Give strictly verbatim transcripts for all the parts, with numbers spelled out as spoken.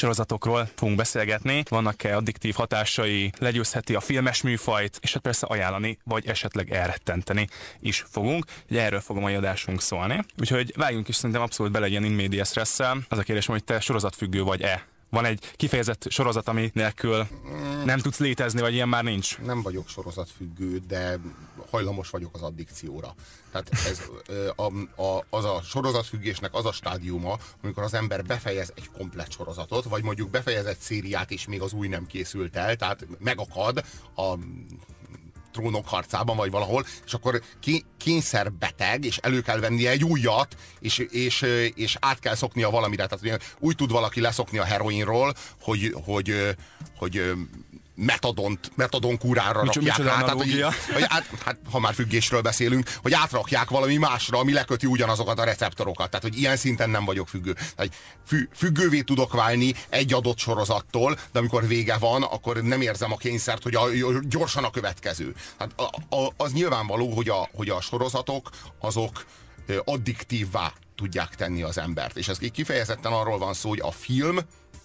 sorozatokról fogunk beszélgetni, vannak-e addiktív hatásai, legyőzheti a filmes műfajt, és hát persze ajánlani, vagy esetleg elrettenteni is fogunk. Ugye erről fog a mai adásunk szólni. Úgyhogy vágjunk is szerintem abszolút bele egy ilyen in medias resszel. Az a kérdés, hogy te sorozatfüggő vagy-e? Van egy kifejezett sorozat, ami nélkül nem tudsz létezni, vagy ilyen már nincs? Nem vagyok sorozatfüggő, de hajlamos vagyok az addikcióra. Tehát ez, a, a, az a sorozatfüggésnek az a stádiuma, amikor az ember befejez egy komplett sorozatot, vagy mondjuk befejez egy szériát, és még az új nem készült el, tehát megakad a Trónok harcában, vagy valahol, és akkor kényszerbeteg, és elő kell vennie egy újat, és, és, és át kell szoknia valamire. Tehát úgy tud valaki leszokni a heroinról, hogy, hogy, hogy metadont, metadon kúrára Micsoda, rakják micsoda át, tehát, hogy, hogy át, hát, ha már függésről beszélünk, hogy átrakják valami másra, ami leköti ugyanazokat a receptorokat. Tehát, hogy ilyen szinten nem vagyok függő. Tehát, fü, függővé tudok válni egy adott sorozattól, de amikor vége van, akkor nem érzem a kényszert, hogy a, gyorsan a következő. Tehát, a, a, az nyilvánvaló, hogy a, hogy a sorozatok azok addiktívvá tudják tenni az embert. És ez kifejezetten arról van szó, hogy a film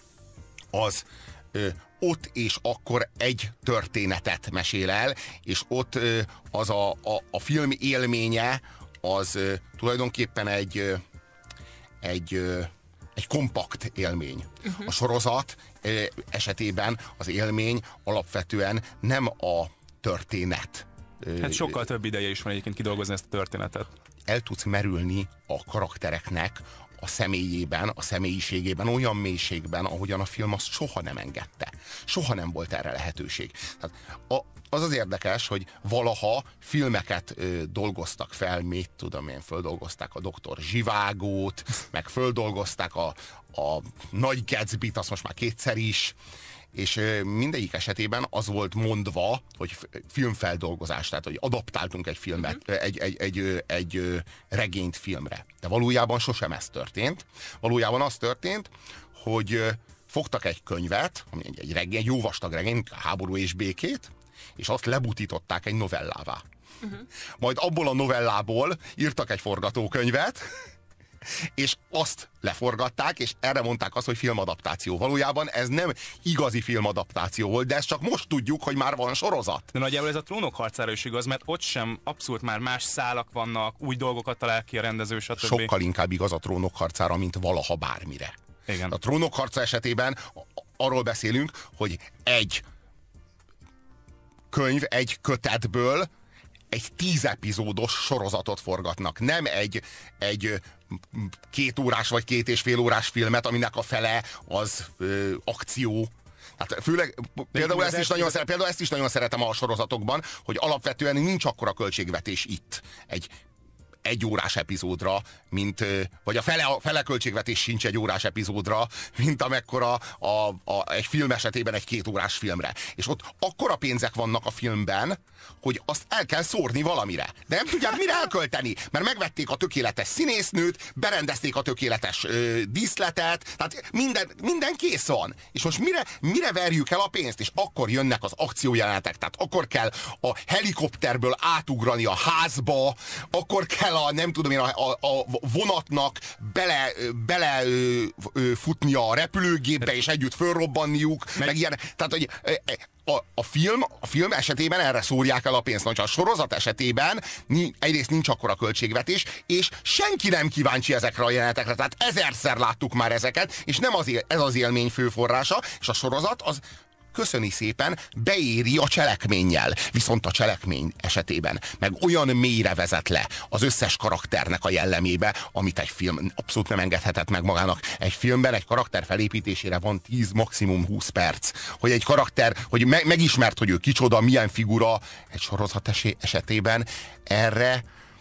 az ott és akkor egy történetet mesél el, és ott az a, a, a film élménye az tulajdonképpen egy, egy, egy kompakt élmény. Uh-huh. A sorozat esetében az élmény alapvetően nem a történet. Hát sokkal több ideje is van egyébként kidolgozni ezt a történetet. El tudsz merülni a karaktereknek a személyében, a személyiségében, olyan mélységben, ahogyan a film azt soha nem engedte. Soha nem volt erre lehetőség. Tehát a, az az érdekes, hogy valaha filmeket ö, dolgoztak fel, mit tudom én, földolgozták a doktor Zsivágót, meg földolgozták a, a Nagy Gatsbyt, azt most már kétszer is, és mindegyik esetében az volt mondva, hogy filmfeldolgozás, tehát hogy adaptáltunk egy filmet, uh-huh. egy, egy, egy, egy regényt filmre. De valójában sosem ez történt. Valójában az történt, hogy fogtak egy könyvet, ami egy, egy regény, egy jó vastag regény, Háború és békét, és azt lebutították egy novellává. Uh-huh. Majd abból a novellából írtak egy forgatókönyvet, és azt leforgatták, és erre mondták azt, hogy filmadaptáció. Valójában ez nem igazi filmadaptáció volt, de ezt csak most tudjuk, hogy már van sorozat. De nagyjából ez a Trónok harcára is igaz, mert ott sem abszolút már más szálak vannak, új dolgokat talál ki a rendező, stb. Sokkal inkább igaz a Trónok harcára, mint valaha bármire. Igen. A Trónok harca esetében arról beszélünk, hogy egy könyv, egy kötetből egy tíz epizódos sorozatot forgatnak. Nem egy, egy két órás vagy két és fél órás filmet, aminek a fele az ö, akció. Hát főleg, például ezt, is nagyon, például ezt is nagyon szeretem a sorozatokban, hogy alapvetően nincs akkora költségvetés itt egy egy órás epizódra, mint, vagy a fele, a fele költségvetés sincs egy órás epizódra, mint amekkora a, a, egy film esetében egy két órás filmre. És ott akkora pénzek vannak a filmben, hogy azt el kell szórni valamire. De nem tudják mire elkölteni, mert megvették a tökéletes színésznőt, berendezték a tökéletes ö, díszletet, tehát minden, minden kész van. És most mire, mire verjük el a pénzt? És akkor jönnek az akciójelenetek, tehát akkor kell a helikopterből átugrani a házba, akkor kell a, nem tudom én, a, a, a vonatnak bele, bele ö, ö, futnia a repülőgépbe, és együtt fölrobbanniuk, meg, meg ilyen, tehát hogy A, a, film, a film esetében erre szórják el a pénzt. Nagy, a sorozat esetében egyrészt nincs akkora költségvetés, és senki nem kíváncsi ezekre a jelenetekre. Tehát ezerszer láttuk már ezeket, és nem az, ez az élmény főforrása, és a sorozat az köszöni szépen, beéri a cselekménnyel. Viszont a cselekmény esetében meg olyan mélyre vezet le az összes karakternek a jellemébe, amit egy film abszolút nem engedhetett meg magának. Egy filmben egy karakter felépítésére van tíz, maximum húsz perc. Hogy egy karakter, hogy me- megismert, hogy ő kicsoda, milyen figura, egy sorozat esetében erre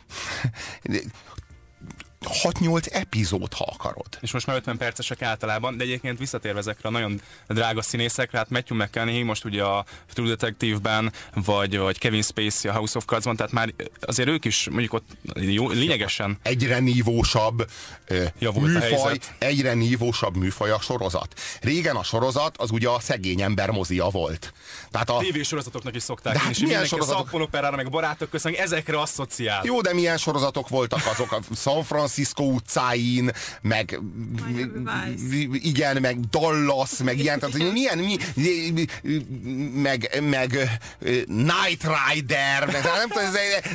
hat-nyolc epizód, ha akarod. És most már ötven percesek általában, de egyébként visszatérve ezekre a nagyon drága színészekre, hát Matthew McConaughey most ugye a True Detective-ben, vagy, vagy Kevin Spacey a House of Cards-ban, tehát már azért ők is mondjuk ott jó, lényegesen egyre nívósabb műfaj, egyre nívósabb műfaj a sorozat. Régen a sorozat az ugye a szegény ember mozia volt. Tehát a tévésorozatoknak is szokták. De hát és milyen sorozatok? A szappanoperára, meg barátok között, ezekre asszociál. Jó, de milyen sorozatok voltak azok? A San Francisco Francisco utcáin, meg igen, meg Dallas, meg ilyen, tehát hogy milyen, mi, meg, meg Knight Rider, meg, nem tudom,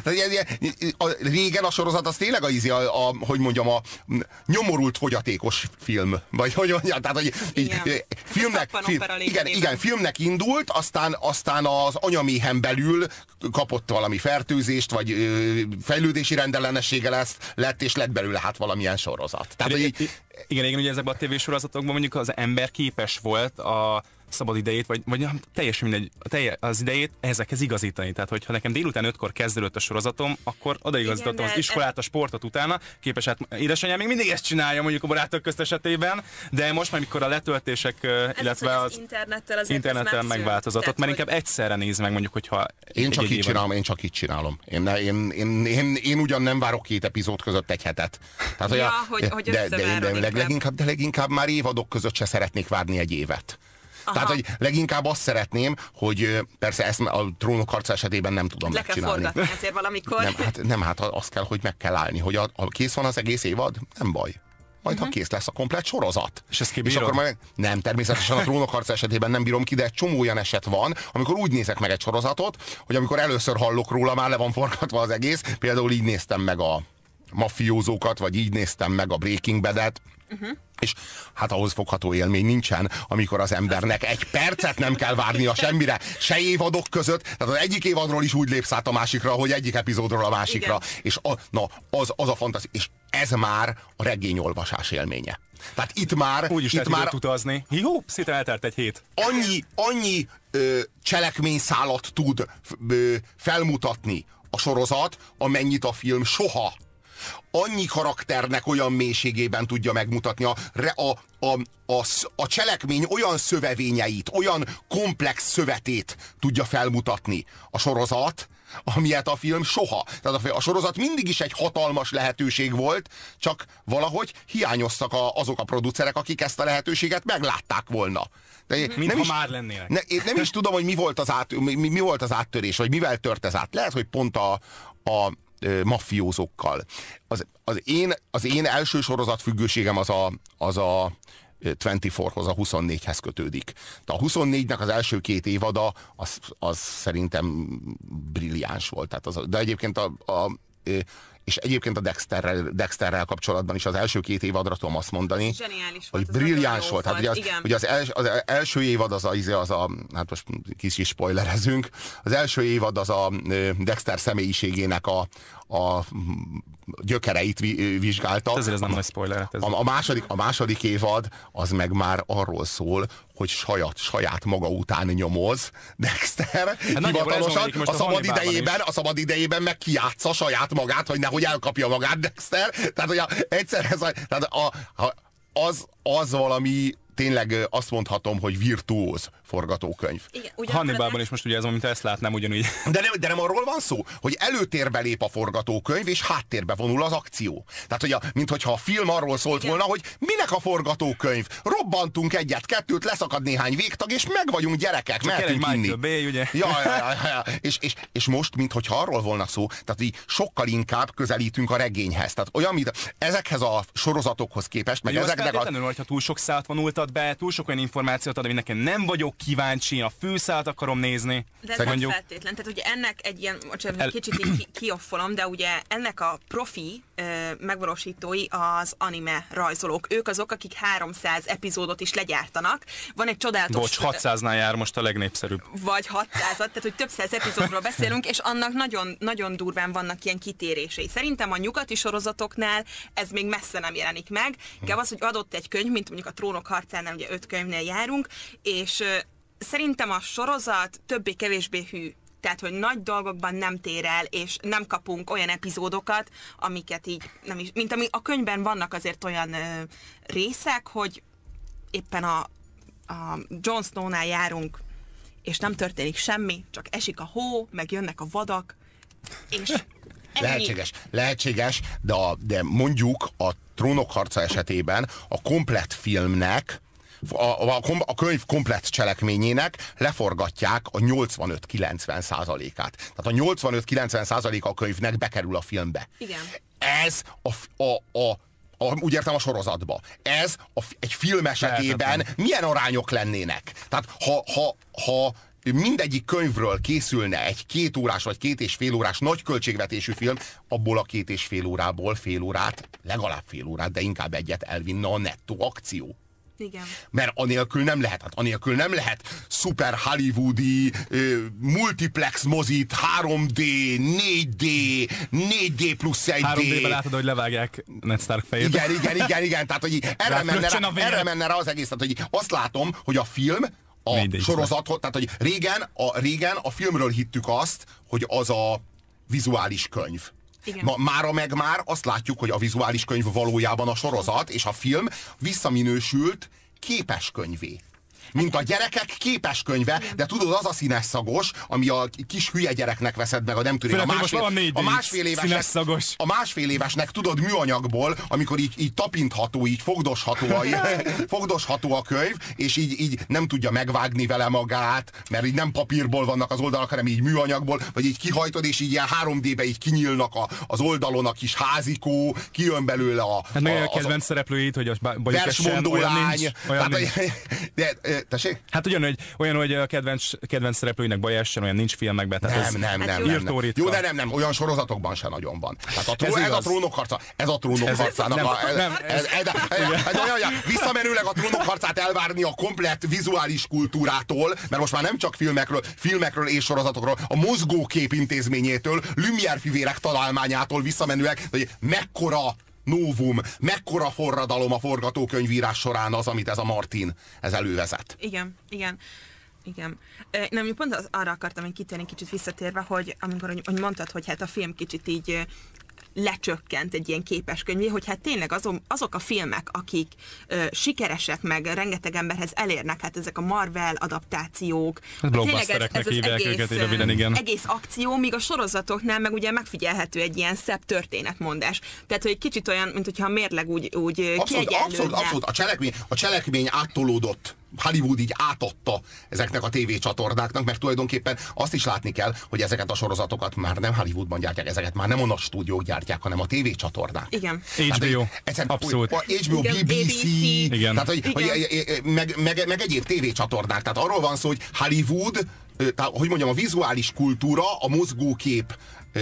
ez, régen a sorozat az tényleg a, a, a hogy mondjam, a nyomorult fogyatékos film, vagy hogy mondjam, tehát hogy így, filmnek, film, igen, igen, filmnek indult, aztán, aztán az anyaméhen belül kapott valami fertőzést, vagy ö, fejlődési rendellenessége lesz, lett, és lett belőle hát valamilyen sorozat. Tehát, hogy, igen, igen, ugye ezekben a tévésorozatokban mondjuk az ember képes volt a szabad idejét, vagy, vagy teljesen mindegy, telje, az idejét ezekhez igazítani. Tehát, hogyha nekem délután ötkor kezdődött a sorozatom, akkor odaigazítottam az iskolát, a sportot utána, képes, hát édesanyám még mindig ezt csinálja, mondjuk a barátok közt esetében, de most már, mikor a letöltések, ez illetve az, az internettel, internettel megváltozott, ott már inkább hogy... egyszerre néz meg, mondjuk, hogyha én csak így csinálom, én csak így csinálom. Én, én, én, én, én ugyan nem várok két epizód között egy hetet. Tehát, ja, a, hogy, hogy de, de, de, de, leg, leginkább, de leginkább már évadok között se szeretnék várni egy évet. Aha. Tehát, hogy leginkább azt szeretném, hogy persze ezt a Trónok harca esetében nem tudom Le megcsinálni. Le kell forgatni ezért valamikor. Nem, hát, nem, hát azt kell, hogy meg kell állni, hogy a, a kész van az egész évad, nem baj. Majd, uh-huh. ha kész lesz a komplett sorozat. És ezt kibírod? És akkor majd, nem, természetesen a Trónok harca esetében nem bírom ki, de egy csomó olyan eset van, amikor úgy nézek meg egy sorozatot, hogy amikor először hallok róla, már le van forgatva az egész. Például így néztem meg a mafiózókat, vagy így néztem meg a Breaking Bad-et, uh-huh. és hát ahhoz fogható élmény nincsen, amikor az embernek egy percet nem kell várnia semmire, se évadok között, tehát az egyik évadról is úgy lépsz át a másikra, hogy egyik epizódról a másikra, igen. és a, na, az, az a fantasztikus, és ez már a regényolvasás élménye. Tehát itt már... Úgy is itt már utazni. Jó, szinte eltelt egy hét. Annyi, annyi ö, cselekményszálat tud ö, felmutatni a sorozat, amennyit a film soha. Annyi karakternek olyan mélységében tudja megmutatni a, a, a, a, a cselekmény olyan szövevényeit, olyan komplex szövetét tudja felmutatni a sorozat, amilyet a film soha. Tehát a, a sorozat mindig is egy hatalmas lehetőség volt, csak valahogy hiányoztak a, azok a producerek, akik ezt a lehetőséget meglátták volna. De Mint nem ha is, már lennének. Ne, én nem is tudom, hogy mi volt, az át, mi, mi volt az áttörés, vagy mivel tört ez át. Lehet, hogy pont a, a mafiózókkal. Az, az, én, az én első sorozatfüggőségem az a, az a huszonnégyhoz, a huszonnégyhez kötődik. De a huszonnégynek az első két évada az, az szerintem brilliáns volt. Tehát az, de egyébként a, a és egyébként a Dexterrel, Dexterrel kapcsolatban is az első két évadra tudom azt mondani, zseniális hogy volt, brilliáns volt. Hát ugye az, ugye az, els, az első évad az a, az a, hát most kis spoilerezünk, az első évad az a Dexter személyiségének a, a gyökereit vizsgálta. Ezért ez nem nagy spoiler. Ez a, a, második, a második évad az meg már arról szól, hogy saját, saját maga után nyomoz Dexter, hát hivatalosan a, a szabad idejében, a szabad idejében meg kijátsza saját magát, hogy nehogy elkapja magát Dexter. Tehát, hogy a, egyszer ez a, tehát a, a, az, az valami tényleg azt mondhatom, hogy virtuóz forgatókönyv. Hannibalban is most ugye ez, amit ezt látnám ugyanúgy. De nem, de nem arról van szó, hogy előtérbe lép a forgatókönyv, és háttérbe vonul az akció. Tehát, hogy a, minthogyha a film arról szólt igen. volna, hogy minek a forgatókönyv? Robbantunk egyet-kettőt, leszakad néhány végtag, és meg vagyunk gyerekek, mehetünk inni. Bay, ugye? Ja, ja, ja, ja. És, és, és most, minthogyha arról volna szó, tehát így sokkal inkább közelítünk a regényhez. Tehát olyan, mint ezekhez a sorozatokhoz képest, meg jó, ezeknek a... hogyha túl sok szálat vonultad be, túl sok olyan információt ad, ami nekem nem vagyok kíváncsi, a főszálat akarom nézni. De ez nem mondjuk... feltétlen. Tehát ugye ennek egy ilyen, bocsánat, El... kicsit így kioffolom, de ugye ennek a profi ö, megvalósítói az anime rajzolók. Ők azok, akik háromszáz epizódot is legyártanak. Van egy csodálatos... Bocs, hatszáznál jár most a legnépszerűbb. Vagy hatszázat, tehát hogy több száz epizódról beszélünk, és annak nagyon, nagyon durván vannak ilyen kitérései. Szerintem a nyugati sorozatoknál ez még messze nem jelenik meg. Inkább az, hogy adott egy könyv, mint mondjuk a Trónok harcánál, ugye öt könyvnél járunk, és szerintem a sorozat többé-kevésbé hű. Tehát, hogy nagy dolgokban nem tér el, és nem kapunk olyan epizódokat, amiket így, nem is, mint ami a könyvben vannak azért olyan ö, részek, hogy éppen a, a Jon Snow-nál járunk, és nem történik semmi, csak esik a hó, meg jönnek a vadak, és ennyi. Lehetséges, lehetséges, de, a, de mondjuk a Trónok harca esetében a komplett filmnek, A, a, a könyv komplett cselekményének leforgatják a nyolcvanöt-kilencven százalékát. Tehát a nyolcvanöt-kilencven százaléka a könyvnek bekerül a filmbe. Igen. ez a, a, a A, úgy értem a sorozatba. Ez a, egy film esetében milyen arányok lennének? Tehát ha, ha, ha mindegyik könyvről készülne egy két órás vagy két és fél órás nagy költségvetésű film, abból a két és fél órából fél órát, legalább fél órát, de inkább egyet elvinne a nettó akció. Igen. Mert anélkül nem lehet, hát anélkül nem lehet szuper hollywoodi, uh, multiplex mozit, három dé, négy dé, négy dé plusz egy dé. három dé-ben látod, hogy levágják Ned Stark fejét. Igen, igen, igen, igen, tehát hogy erre menne, rá, erre menne rá az egész, tehát hogy azt látom, hogy a film, a sorozat, tehát hogy régen a, régen a filmről hittük azt, hogy az a vizuális könyv. Ma, mára meg már azt látjuk, hogy a vizuális könyv valójában a sorozat, és a film visszaminősült képeskönyvé. Mint a gyerekek képeskönyve, de tudod, az a színes szagos, ami a kis hülye gyereknek veszed meg, a nem tudom, a másfél, a másfél évesnek, a másfél évesnek tudod műanyagból, amikor így, így tapintható, így fogdosható a, fogdosható a könyv, és így, így nem tudja megvágni vele magát, mert így nem papírból vannak az oldalak, hanem így műanyagból, vagy így kihajtod, és így ilyen három dé-be így kinyílnak a, az oldalon a kis házikó, kijön belőle a... Hát meg a, a kedvenc a, szereplőit, hogy a versmondó lány. De, tessék? Hát ugyan, hogy, olyan, hogy a kedvenc, kedvenc szereplőinek baj essen, olyan nincs filmekben. Tehát nem, ez nem, nem, nem, nem, nem. Jó, de nem, nem, olyan sorozatokban sem nagyon van. Tehát a tró, ez, ez a trónok harca, ez a trónok ez harcának nem, a... Ez, nem, ez, ez, ez, ez, ez, visszamenőleg a trónok harcát elvárni a komplett vizuális kultúrától, mert most már nem csak filmekről, filmekről és sorozatokról, a mozgókép intézményétől, Lumière fivérek találmányától visszamenőleg, hogy mekkora novum, mekkora forradalom a forgatókönyvírás során az, amit ez a Martin ez elővezet. Igen, igen. Igen. Nem, pont az, arra akartam egy kitérni kicsit visszatérve, hogy amikor hogy mondtad, hogy hát a film kicsit így lecsökkent egy ilyen képeskönyvé, hogy hát tényleg azon, azok a filmek, akik ö, sikeresek, meg rengeteg emberhez elérnek, hát ezek a Marvel adaptációk, tényleg ez, ez az egész, röviden, igen. egész akció, míg a sorozatoknál meg ugye megfigyelhető egy ilyen szebb történetmondás. Tehát, hogy egy kicsit olyan, mint hogyha a mérleg úgy, úgy abszolút, abszolút, abszolút. A cselekmény, a cselekmény áttolódott. Hollywood így átadta ezeknek a tévécsatornáknak, mert tulajdonképpen azt is látni kell, hogy ezeket a sorozatokat már nem Hollywoodban gyártják, ezeket már nem a nagy stúdiók gyártják, hanem a tévécsatornák. Igen. há bé ó. Abszolút. há bé ó, bé bé cé, igen. Tehát, hogy, hogy, meg, meg, meg egyéb tévécsatornák. Tehát arról van szó, hogy Hollywood, tehát, hogy mondjam, a vizuális kultúra, a mozgókép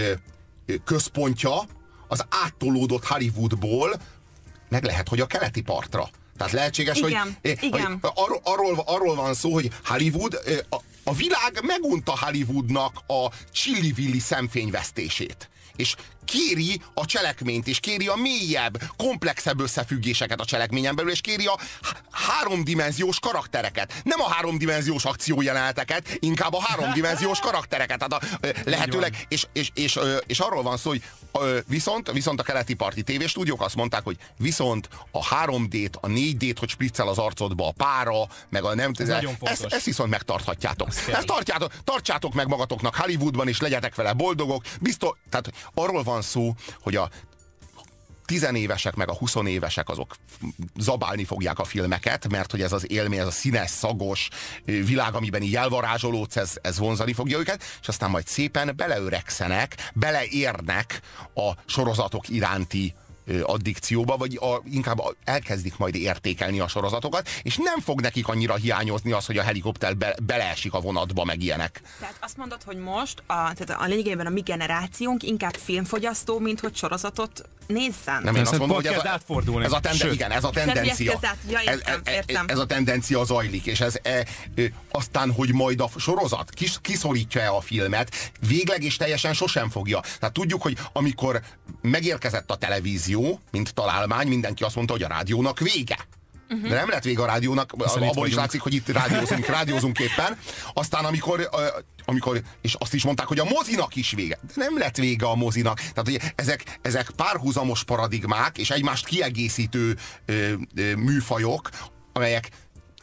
központja az áttolódott Hollywoodból meg lehet, hogy a keleti partra. Tehát lehetséges, igen, hogy, igen. hogy arról, arról, arról van szó, hogy Hollywood, a, a világ megunta Hollywoodnak a Chilli-Villi szemfényvesztését. És kéri a cselekményt, és kéri a mélyebb, komplexebb összefüggéseket a cselekményen belül, és kéri a háromdimenziós karaktereket. Nem a háromdimenziós akciójeleneteket, inkább a háromdimenziós karaktereket. Tehát a, lehetőleg, és, és, és, és arról van szó, hogy viszont, viszont a keleti parti tévéstúdiók azt mondták, hogy viszont a három dét, a négy dét, hogy spriccel az arcodba a pára, meg a nem... Ez ezt, ezt viszont megtarthatjátok. Ezt tartjátok, tartsátok meg magatoknak Hollywoodban, és legyetek vele boldogok. Biztos, tehát arról van szó, hogy a tizenévesek meg a huszonévesek azok zabálni fogják a filmeket, mert hogy ez az élmény, ez a színes, szagos világ, amiben így elvarázsolódsz, ez, ez vonzani fogja őket, és aztán majd szépen beleöregszenek, beleérnek a sorozatok iránti addikcióba, vagy a, inkább elkezdik majd értékelni a sorozatokat, és nem fog nekik annyira hiányozni az, hogy a helikopter be, beleesik a vonatba, meg ilyenek. Tehát azt mondod, hogy most a, tehát a lényegében a mi generációnk inkább filmfogyasztó, mint hogy sorozatot nézzen. Nem, én azt mondom, hogy ez a, ez a, tende, igen, ez a tendencia. Ez, ja, értem, ez, értem. ez a tendencia zajlik, és ez e, e, aztán, hogy majd a sorozat kis, kiszorítja-e a filmet, végleg és teljesen sosem fogja. Tehát tudjuk, hogy amikor megérkezett a televízió, mint találmány, mindenki azt mondta, hogy a rádiónak vége. Uh-huh. De nem lett vége a rádiónak, abból is látszik, hogy itt rádiózunk, rádiózunk éppen. Aztán amikor, amikor, és azt is mondták, hogy a mozinak is vége. De nem lett vége a mozinak. Tehát hogy ezek, ezek párhuzamos paradigmák, és egymást kiegészítő ö, ö, műfajok, amelyek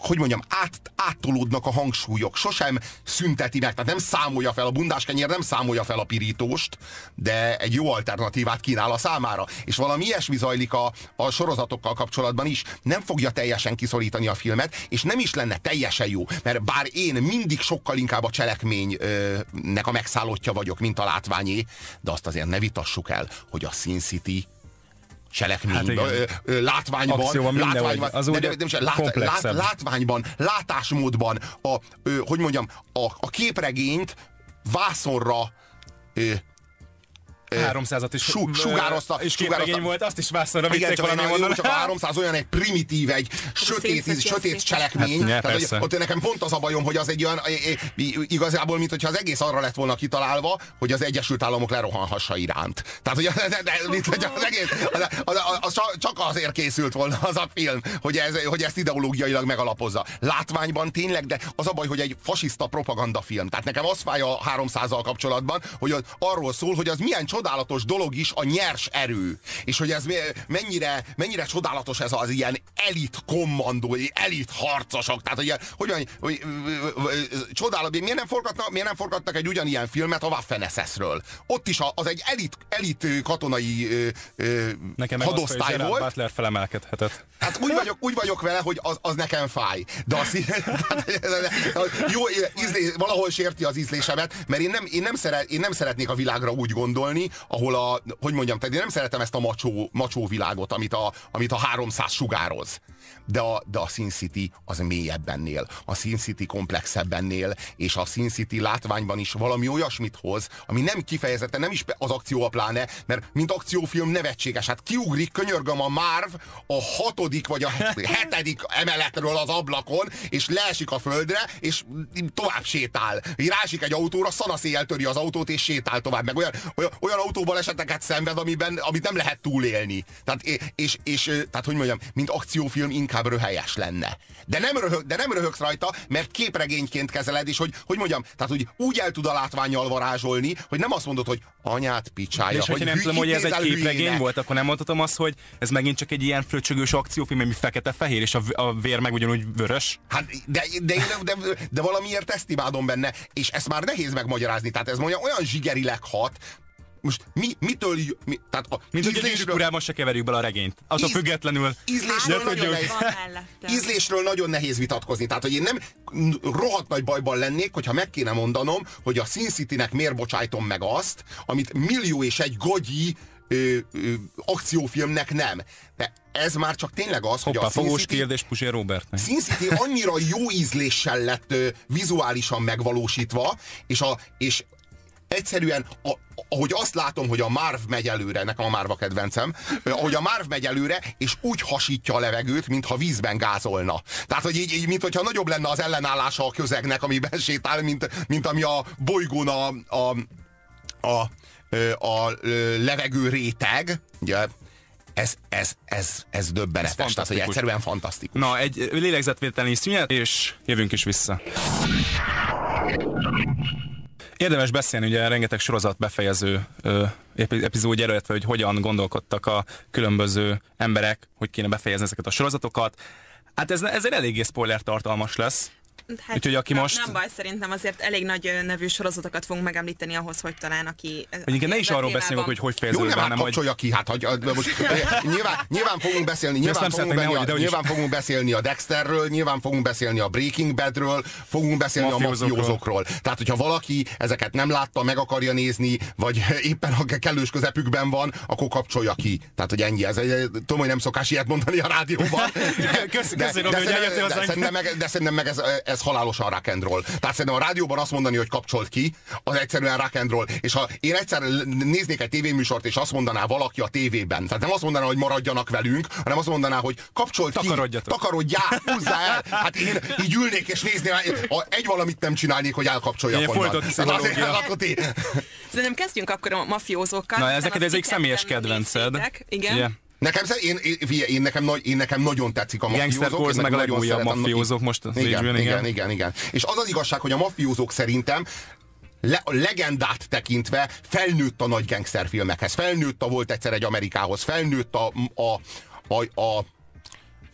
hogy mondjam, át, áttolódnak a hangsúlyok, sosem szünteti meg, tehát nem számolja fel, a bundáskenyér nem számolja fel a pirítóst, de egy jó alternatívát kínál a számára. És valami ilyesmi zajlik a, a sorozatokkal kapcsolatban is, nem fogja teljesen kiszorítani a filmet, és nem is lenne teljesen jó, mert bár én mindig sokkal inkább a cselekménynek a megszállottja vagyok, mint a látványé, de azt azért ne vitassuk el, hogy a Sin City cselekményben, hát látványban, látványban, az de, de, de, de, lát, lát, látványban, látásmódban, a, ö, hogy mondjam, a, a képregényt vászonra ö, háromszázat is su, sugározta. És képregény volt, azt is vászonra vitték valami onnan. Csak a háromszáz olyan egy primitív, egy sötét, sötét cselekmény. Hát, tehát, hogy, ott nekem pont az a bajom, hogy az egy olyan, igazából, mint hogyha az egész arra lett volna kitalálva, hogy az Egyesült Államok lerohanhassa Iránt. Tehát, hogy, de, de, mint, hogy az egész, az, az, az, csak azért készült volna az a film, hogy, ez, hogy ezt ideológiailag megalapozza. Látványban tényleg, de az a baj, hogy egy fasiszta propagandafilm. Tehát nekem az fáj a háromszázzal kapcsolatban, hogy az arról szól, hogy az milyen csodálatos dolog is a nyers erő. És hogy ez mennyire, mennyire csodálatos ez az ilyen elit kommandó, elit harcosok. Tehát, hogy, hogy, hogy, hogy csodálatos. Miért nem forgatnak, miért nem forgatnak egy ugyanilyen filmet a Waffen-es es-ről? Ott is az egy elit, elit katonai nekem hadosztály volt. Butler felemelkedhetett. Hát úgy vagyok, úgy vagyok vele, hogy az, az nekem fáj. De az, jó, ízlé, valahol sérti az ízlésemet, mert én nem, én, nem szeret, én nem szeretnék a világra úgy gondolni, ahol a, hogy mondjam, tehát én nem szeretem ezt a macsó, macsó világot, amit a, amit a háromszáz sugároz. De a, de a Sin City az mélyebbennél, a Sin City komplexebbennél, és a Sin City látványban is valami olyasmit hoz, ami nem kifejezetten, nem is az akció a pláne, mert mint akciófilm nevetséges. Hát kiugrik, könyörgöm, a Marv a hatodik vagy a hetedik emeletről az ablakon, és leesik a földre, és tovább sétál. Rásik egy autóra, szanaszéjjel töri az autót, és sétál tovább. Meg olyan, olyan, olyan autóban eseteket szenved, amiben, amit nem lehet túlélni. Tehát, és, és, tehát, hogy mondjam, mint akciófilm inkább röhelyes lenne. De nem, röhög, de nem röhögsz rajta, mert képregényként kezeled, és hogy, hogy mondjam, tehát hogy úgy el tud a látvánnyal varázsolni, hogy nem azt mondod, hogy anyát picsája. És hogyha nem tudom, hogy ez egy képregény hülyének. Volt, akkor nem mondhatom azt, hogy ez megint csak egy ilyen fröccsögős akciófilm, ami fekete-fehér, és a, a vér meg ugyanúgy vörös. Hát, de, de, de, de, de valamiért ezt imádom benne, és ezt már nehéz megmagyarázni. Tehát ez mondja, olyan zsigerileg hat. Most mi, mitől... Mi, tehát a mint hogy a gyűrűk se keverjük bele a regényt. Attól íz, függetlenül... Ízlésről nagyon, nehéz, ízlésről nagyon nehéz vitatkozni. Tehát, hogy én nem rohadt nagy bajban lennék, hogyha meg kéne mondanom, hogy a Sin Citynek miért bocsájtom meg azt, amit millió és egy gagyi ö, ö, akciófilmnek nem. De ez már csak tényleg az, Hoppá, hogy a fogós kérdés Puzsér Robertnek. Sin City annyira jó ízléssel lett ö, vizuálisan megvalósítva, és, a, és egyszerűen, a, ahogy azt látom, hogy a Marv megy előre, nekem a Marv a kedvencem, ahogy a Marv megy előre, és úgy hasítja a levegőt, mintha vízben gázolna. Tehát, hogy így, így mint hogyha nagyobb lenne az ellenállása a közegnek, amiben sétál, mint, mint ami a bolygón a, a, a, a levegő réteg, ugye, Ez, ez, ez, ez döbbenetes, ez tehát, hogy egyszerűen fantasztikus. Na, egy lélegzetvételnyi szünet, és jövünk is vissza. Érdemes beszélni, ugye rengeteg sorozat befejező ö, epizódja, illetve hogy hogyan gondolkodtak a különböző emberek, hogy kéne befejezni ezeket a sorozatokat. Hát ez, ez egy eléggé spoiler tartalmas lesz. Hát úgyhogy aki nem, most... nem baj, szerintem azért elég nagy nevű sorozatokat fogunk megemlíteni ahhoz, hogy talán aki... Egyébként ne is arról beszélünk, hogy hogy fejeződik. Jó, nem, hát kapcsolja ki, hát hogy, most, nyilván, nyilván fogunk beszélni, nyilván, fogunk, benni, a, nyilván fogunk beszélni a Dexterről, nyilván fogunk beszélni a Breaking Badről, fogunk beszélni mafiózokról. a mafiózokról. Tehát, hogyha valaki ezeket nem látta, meg akarja nézni, vagy éppen a kellős közepükben van, akkor kapcsolja ki. Tehát, hogy ennyi. Ez, tudom, hogy nem szokás ilyet mondani a rádióban. Köszönöm, hogy eljöttél hozzánk. De szerintem meg ez ez halálosan rock and roll. Tehát szerintem a rádióban azt mondani, hogy kapcsolt ki, az egyszerűen rock and roll. És ha én egyszer néznék egy tévéműsort, és azt mondaná valaki a tévében, tehát nem azt mondaná, hogy maradjanak velünk, hanem azt mondaná, hogy kapcsolt ki, takarodjál, húzzá el. Hát én így ülnék és nézném, egy valamit nem csinálnék, hogy elkapcsoljak onnan. Szerintem kezdjünk akkor a mafiózókkal. Na, ezeket ez egy személyes kedvenced. Igen. Yeah. Nekem, én, én, én, nekem, én nekem nagyon tetszik a mafiózók. Meg a legújabb mafiózók most az igen, igen, igen, igen, igen. És az az igazság, hogy a mafiózók szerintem le, a legendát tekintve felnőtt a nagy gangsterfilmekhez, felnőtt a Volt egyszer egy Amerikához, felnőtt a, a, a, a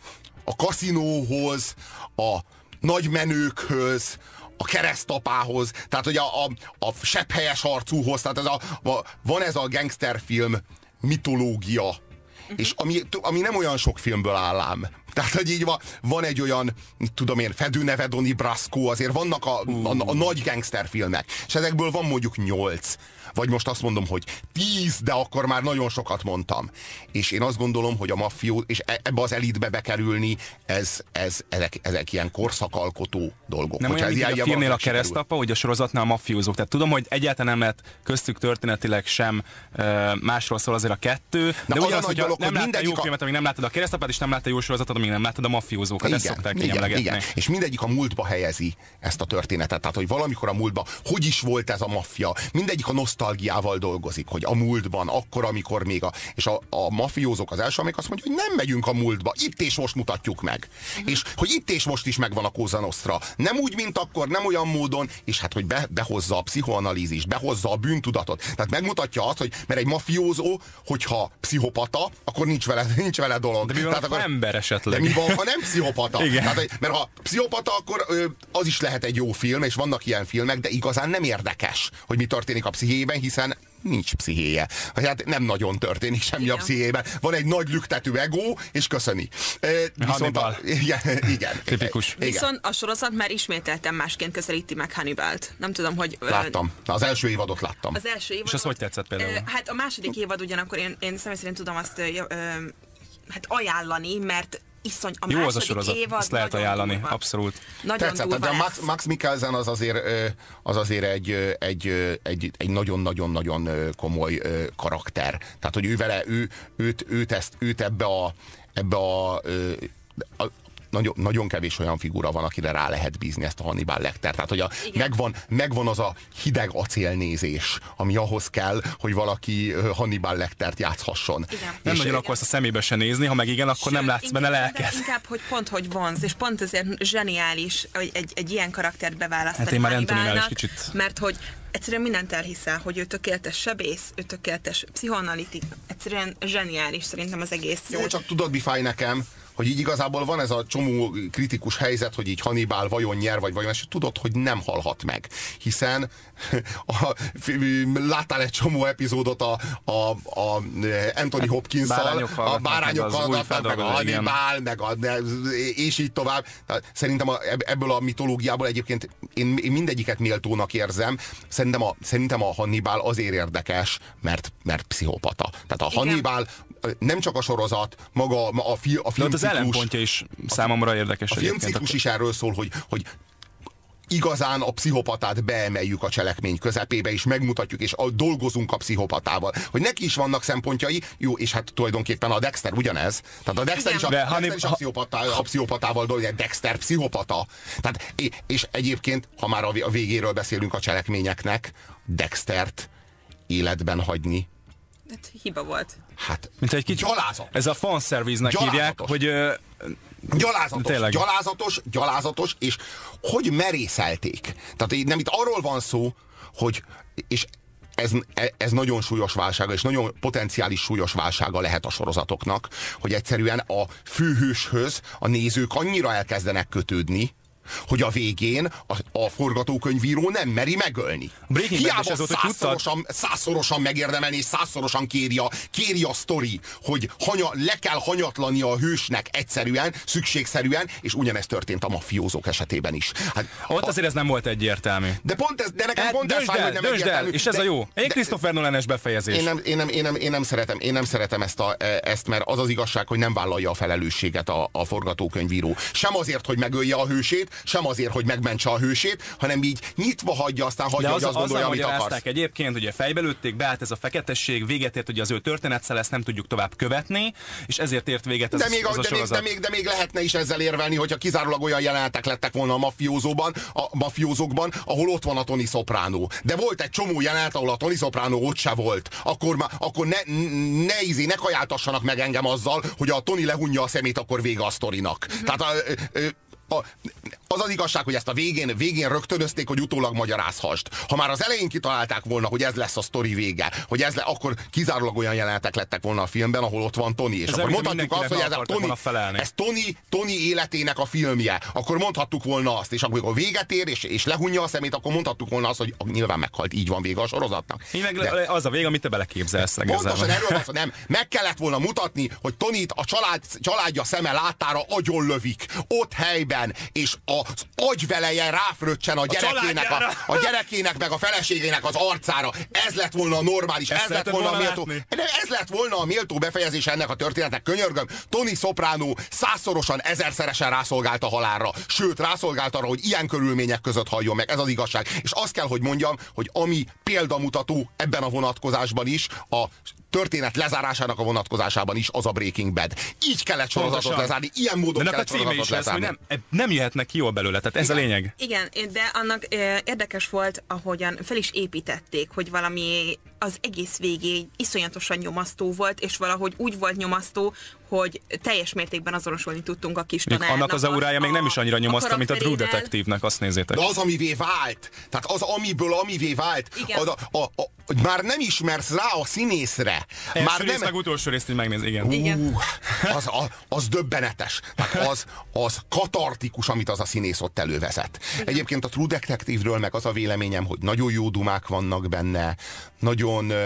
a kaszinóhoz, a nagymenőkhöz, a keresztapához, tehát hogy a, a, a sepphelyes arcúhoz, tehát ez a, a, van ez a gangsterfilm mitológia, uh-huh. és ami, ami nem olyan sok filmből áll ám. Tehát, hogy így van, van egy olyan, tudom én, Fedőneve Donnie Brasco, azért vannak a, a, a nagy gangsterfilmek, és ezekből van mondjuk nyolc. Vagy most azt mondom, hogy tíz, de akkor már nagyon sokat mondtam. És én azt gondolom, hogy a maffió, és ebbe az elitbe bekerülni, ez, ez, ezek, ezek ilyen korszakalkotó dolgok. Nem olyan, mint a filmnél a keresztapa, hogy a sorozatnál a maffiózók. Tehát tudom, hogy egyáltalán nem lehet köztük történetileg sem uh, másról szól azért a kettő, de, de ugyanaz, hogy dolog, nem láttad jó a... filmet, amíg nem láttad a keresztapát, és nem láttad jó sorozatot, amíg nem láttad a maffiózókat. Ezt szokták így emlegetni. Igen. És mindegyik a múltba helyezi ezt a történetet. Tehát, hogy valamikor a múltba, hogy is volt ez a maffia. Mindegyik a nosztalgiával dolgozik, hogy a múltban, akkor, amikor még a... És a, a mafiózók az első, amik azt mondja, hogy nem megyünk a múltba, itt és most mutatjuk meg. Mm. És hogy itt és most is megvan a Cosa Nostra. Nem úgy, mint akkor, nem olyan módon, és hát, hogy be, behozza a pszichoanalízist, behozza a bűntudatot. Tehát megmutatja azt, hogy mert egy mafiózó, hogyha pszichopata, akkor nincs vele, nincs vele dolog. De mi van, Tehát akkor ember esetleg? De mi van, ha nem pszichopata? Tehát, mert ha pszichopata, akkor ö, az is lehet egy jó film, és vannak ilyen filmek, de igazán nem érdekes, hogy mi történik a pszichéjében, hiszen nincs pszichéje. Hát nem nagyon történik semmi igen. a pszichéjében. Van egy nagy lüktető ego, és köszöni. E, viszont a, igen, igen. Tipikus. Igen. Viszont a sorozat már ismételten másként közelíti meg Hannibalt. Nem tudom, hogy... Láttam. Az első évadot láttam. Az első évadot. És az hogy tetszett például? Hát a második évad ugyanakkor én, én személy szerint tudom azt ö, ö, hát ajánlani, mert iszony, a jó az a sorozat, ezt lehet ajánlani, durva. Abszolút. Nagyon tetszett, de Max, Max Mikkelsen az azért, az azért egy, egy, egy, egy nagyon-nagyon-nagyon komoly karakter. Tehát, hogy ő vele, ő, őt, őt, ezt, őt ebbe a, ebbe a, a Nagyon, nagyon kevés olyan figura van, akire rá lehet bízni ezt a Hannibal Lecter. Tehát, hogy a, megvan, megvan az a hideg acélnézés, ami ahhoz kell, hogy valaki Hannibal Lectert játszhasson. Igen. Nem nagyon akarsz a szemébe se nézni, ha meg igen, akkor Sőt, nem látsz benne lelket. Inkább, hogy pont, hogy vonz, és pont ezért zseniális, hogy egy, egy ilyen karaktert beválasztani. Hát én már Anthony-nál is kicsit... Mert hogy egyszerűen mindent elhiszel, hogy ő tökéletes sebész, ő tökéletes pszichoanalitik, egyszerűen zseniális szerintem az egész. Jó, csak tudod, mi fáj nekem? Hogy így igazából van ez a csomó kritikus helyzet, hogy így Hannibal vajon nyer, vagy vajon, és tudod, hogy nem halhat meg. Hiszen a, láttál egy csomó epizódot a, a, a Anthony Hopkins-szal, a bárányokkal, meg, meg a Hannibal, meg a, és így tovább. Szerintem a, ebből a mitológiából egyébként én, én mindegyiket méltónak érzem. Szerintem a, szerintem a Hannibal azért érdekes, mert, mert pszichopata. Tehát a Hannibal nem csak a sorozat, maga a, fi, a film az ellenpontja is számomra érdekes. A filmciklus is erről szól, hogy, hogy igazán a pszichopatát beemeljük a cselekmény közepébe, és megmutatjuk, és a, dolgozunk a pszichopatával. Hogy neki is vannak szempontjai, jó, és hát tulajdonképpen a Dexter ugyanez. Tehát a Dexter is a, Dexter Hannib- is a, pszichopatá, a pszichopatával dolgozik, Dexter pszichopata. Tehát, és egyébként, ha már a végéről beszélünk a cselekményeknek, Dextert életben hagyni, hát hiba volt. Hát, mint egy kicsit, gyalázat. Ez a fanszerviznek hívják, hogy... Uh, gyalázatos, tényleg. gyalázatos, gyalázatos, és hogy merészelték. Tehát nem itt arról van szó, hogy, és ez, ez nagyon súlyos válsága, és nagyon potenciális súlyos válsága lehet a sorozatoknak, hogy egyszerűen a főhőshöz a nézők annyira elkezdenek kötődni, hogy a végén a, a forgatókönyvíró nem meri megölni. Hiába százszorosan, százszorosan megérdemelni, és százszorosan kéri a, kéri a sztori, hogy hanya, le kell hanyatlani a hősnek egyszerűen, szükségszerűen, és ugyanezt történt a mafiózók esetében is. Hát, ott a, azért ez nem volt egyértelmű. De pont ez, de nekem hát, pont ez fáj, hogy nem egyértelmű. És ez de, a jó. Egy Christopher Nolan-es befejezés. Én nem, én, nem, én, nem, én, nem szeretem, én nem szeretem ezt, a, ezt, mert az az igazság, hogy nem vállalja a felelősséget a, a forgatókönyvíró. Sem azért, hogy megölje a hősét, sem azért, hogy megmentse a hősét, hanem így nyitva hagyja, aztán hagyja, de az, hogy azt gondolja, amit akarsz. Egyébként ugye fejbelőtték, beállt ez a feketesség, véget ért ugye az ő történetszál, ezt nem tudjuk tovább követni, és ezért ért véget ez, de még, az a de sorozat. Még, de, még, de még lehetne is ezzel érvelni, hogyha kizárólag olyan jelenetek lettek volna a mafiózóban, a mafiózókban, ahol ott van a Tony Soprano. De volt egy csomó jelenet, ahol a Tony Soprano ott se volt. Akkor, ma, akkor ne, ne, izé, ne kajáltassanak meg engem azzal, hogy a Tony lehunja a szemét, akkor vége a sztorinak. Mm-hmm. Tehát a, a, A, az az igazság, hogy ezt a végén, végén rögtönözték, hogy utólag magyarázhast. Ha már az elején kitalálták volna, hogy ez lesz a sztori vége, hogy ez le, akkor kizárólag olyan jelenetek lettek volna a filmben, ahol ott van Tony. És ez akkor mondhatjuk azt, hogy ez a Tony, ez Tony, Tony életének a filmje. Akkor mondhattuk volna azt, és amikor véget ér, és, és lehunja a szemét, akkor mondhattuk volna azt, hogy nyilván meghalt, így van vége a sorozatnak. Meg de az a vége, amit te beleképzelsz. Pontosan erről van szó, nem. Meg kellett volna mutatni, hogy Tonit a család, családja szeme láttára agyonlövik, ott helyben, és az agyveleje ráfröccsen a gyerekének, a, a gyerekének meg a feleségének az arcára. Ez lett volna a normális, ez lett volna a méltó, ez lett volna a méltó befejezés ennek a történetnek. Könyörgöm, Tony Soprano százszorosan, ezerszeresen rászolgált a halálra, sőt rászolgált arra, hogy ilyen körülmények között halljon meg. Ez az igazság. És azt kell, hogy mondjam, hogy ami példamutató ebben a vonatkozásban is, a történet lezárásának a vonatkozásában is, az a Breaking Bad. Így kellett sorozatot lezárni, ilyen módon kellett sorozatot lezárni. Nem, nem jöhetnek ki jól belőle, tehát ez igen, a lényeg. Igen, de annak érdekes volt, ahogyan fel is építették, hogy valami az egész végéig iszonyatosan nyomasztó volt, és valahogy úgy volt nyomasztó, hogy teljes mértékben azonosulni tudtunk a kis tanárnak. Annak az aurája még nem is annyira nyomasztó, mint a True Detective-nek, azt nézzétek. De az, amivé vált. Tehát az, amiből amivé vált. Az, a, a, a, már nem ismersz rá a színészre. Első már rész, nem... meg utolsó részt így megnéz, igen. igen. Az, az, az döbbenetes. Tehát az, az katartikus, amit az a színész ott elővezet. Igen. Egyébként a True Detective-ről meg az a véleményem, hogy nagyon jó dumák vannak benne, nagyon... Ö,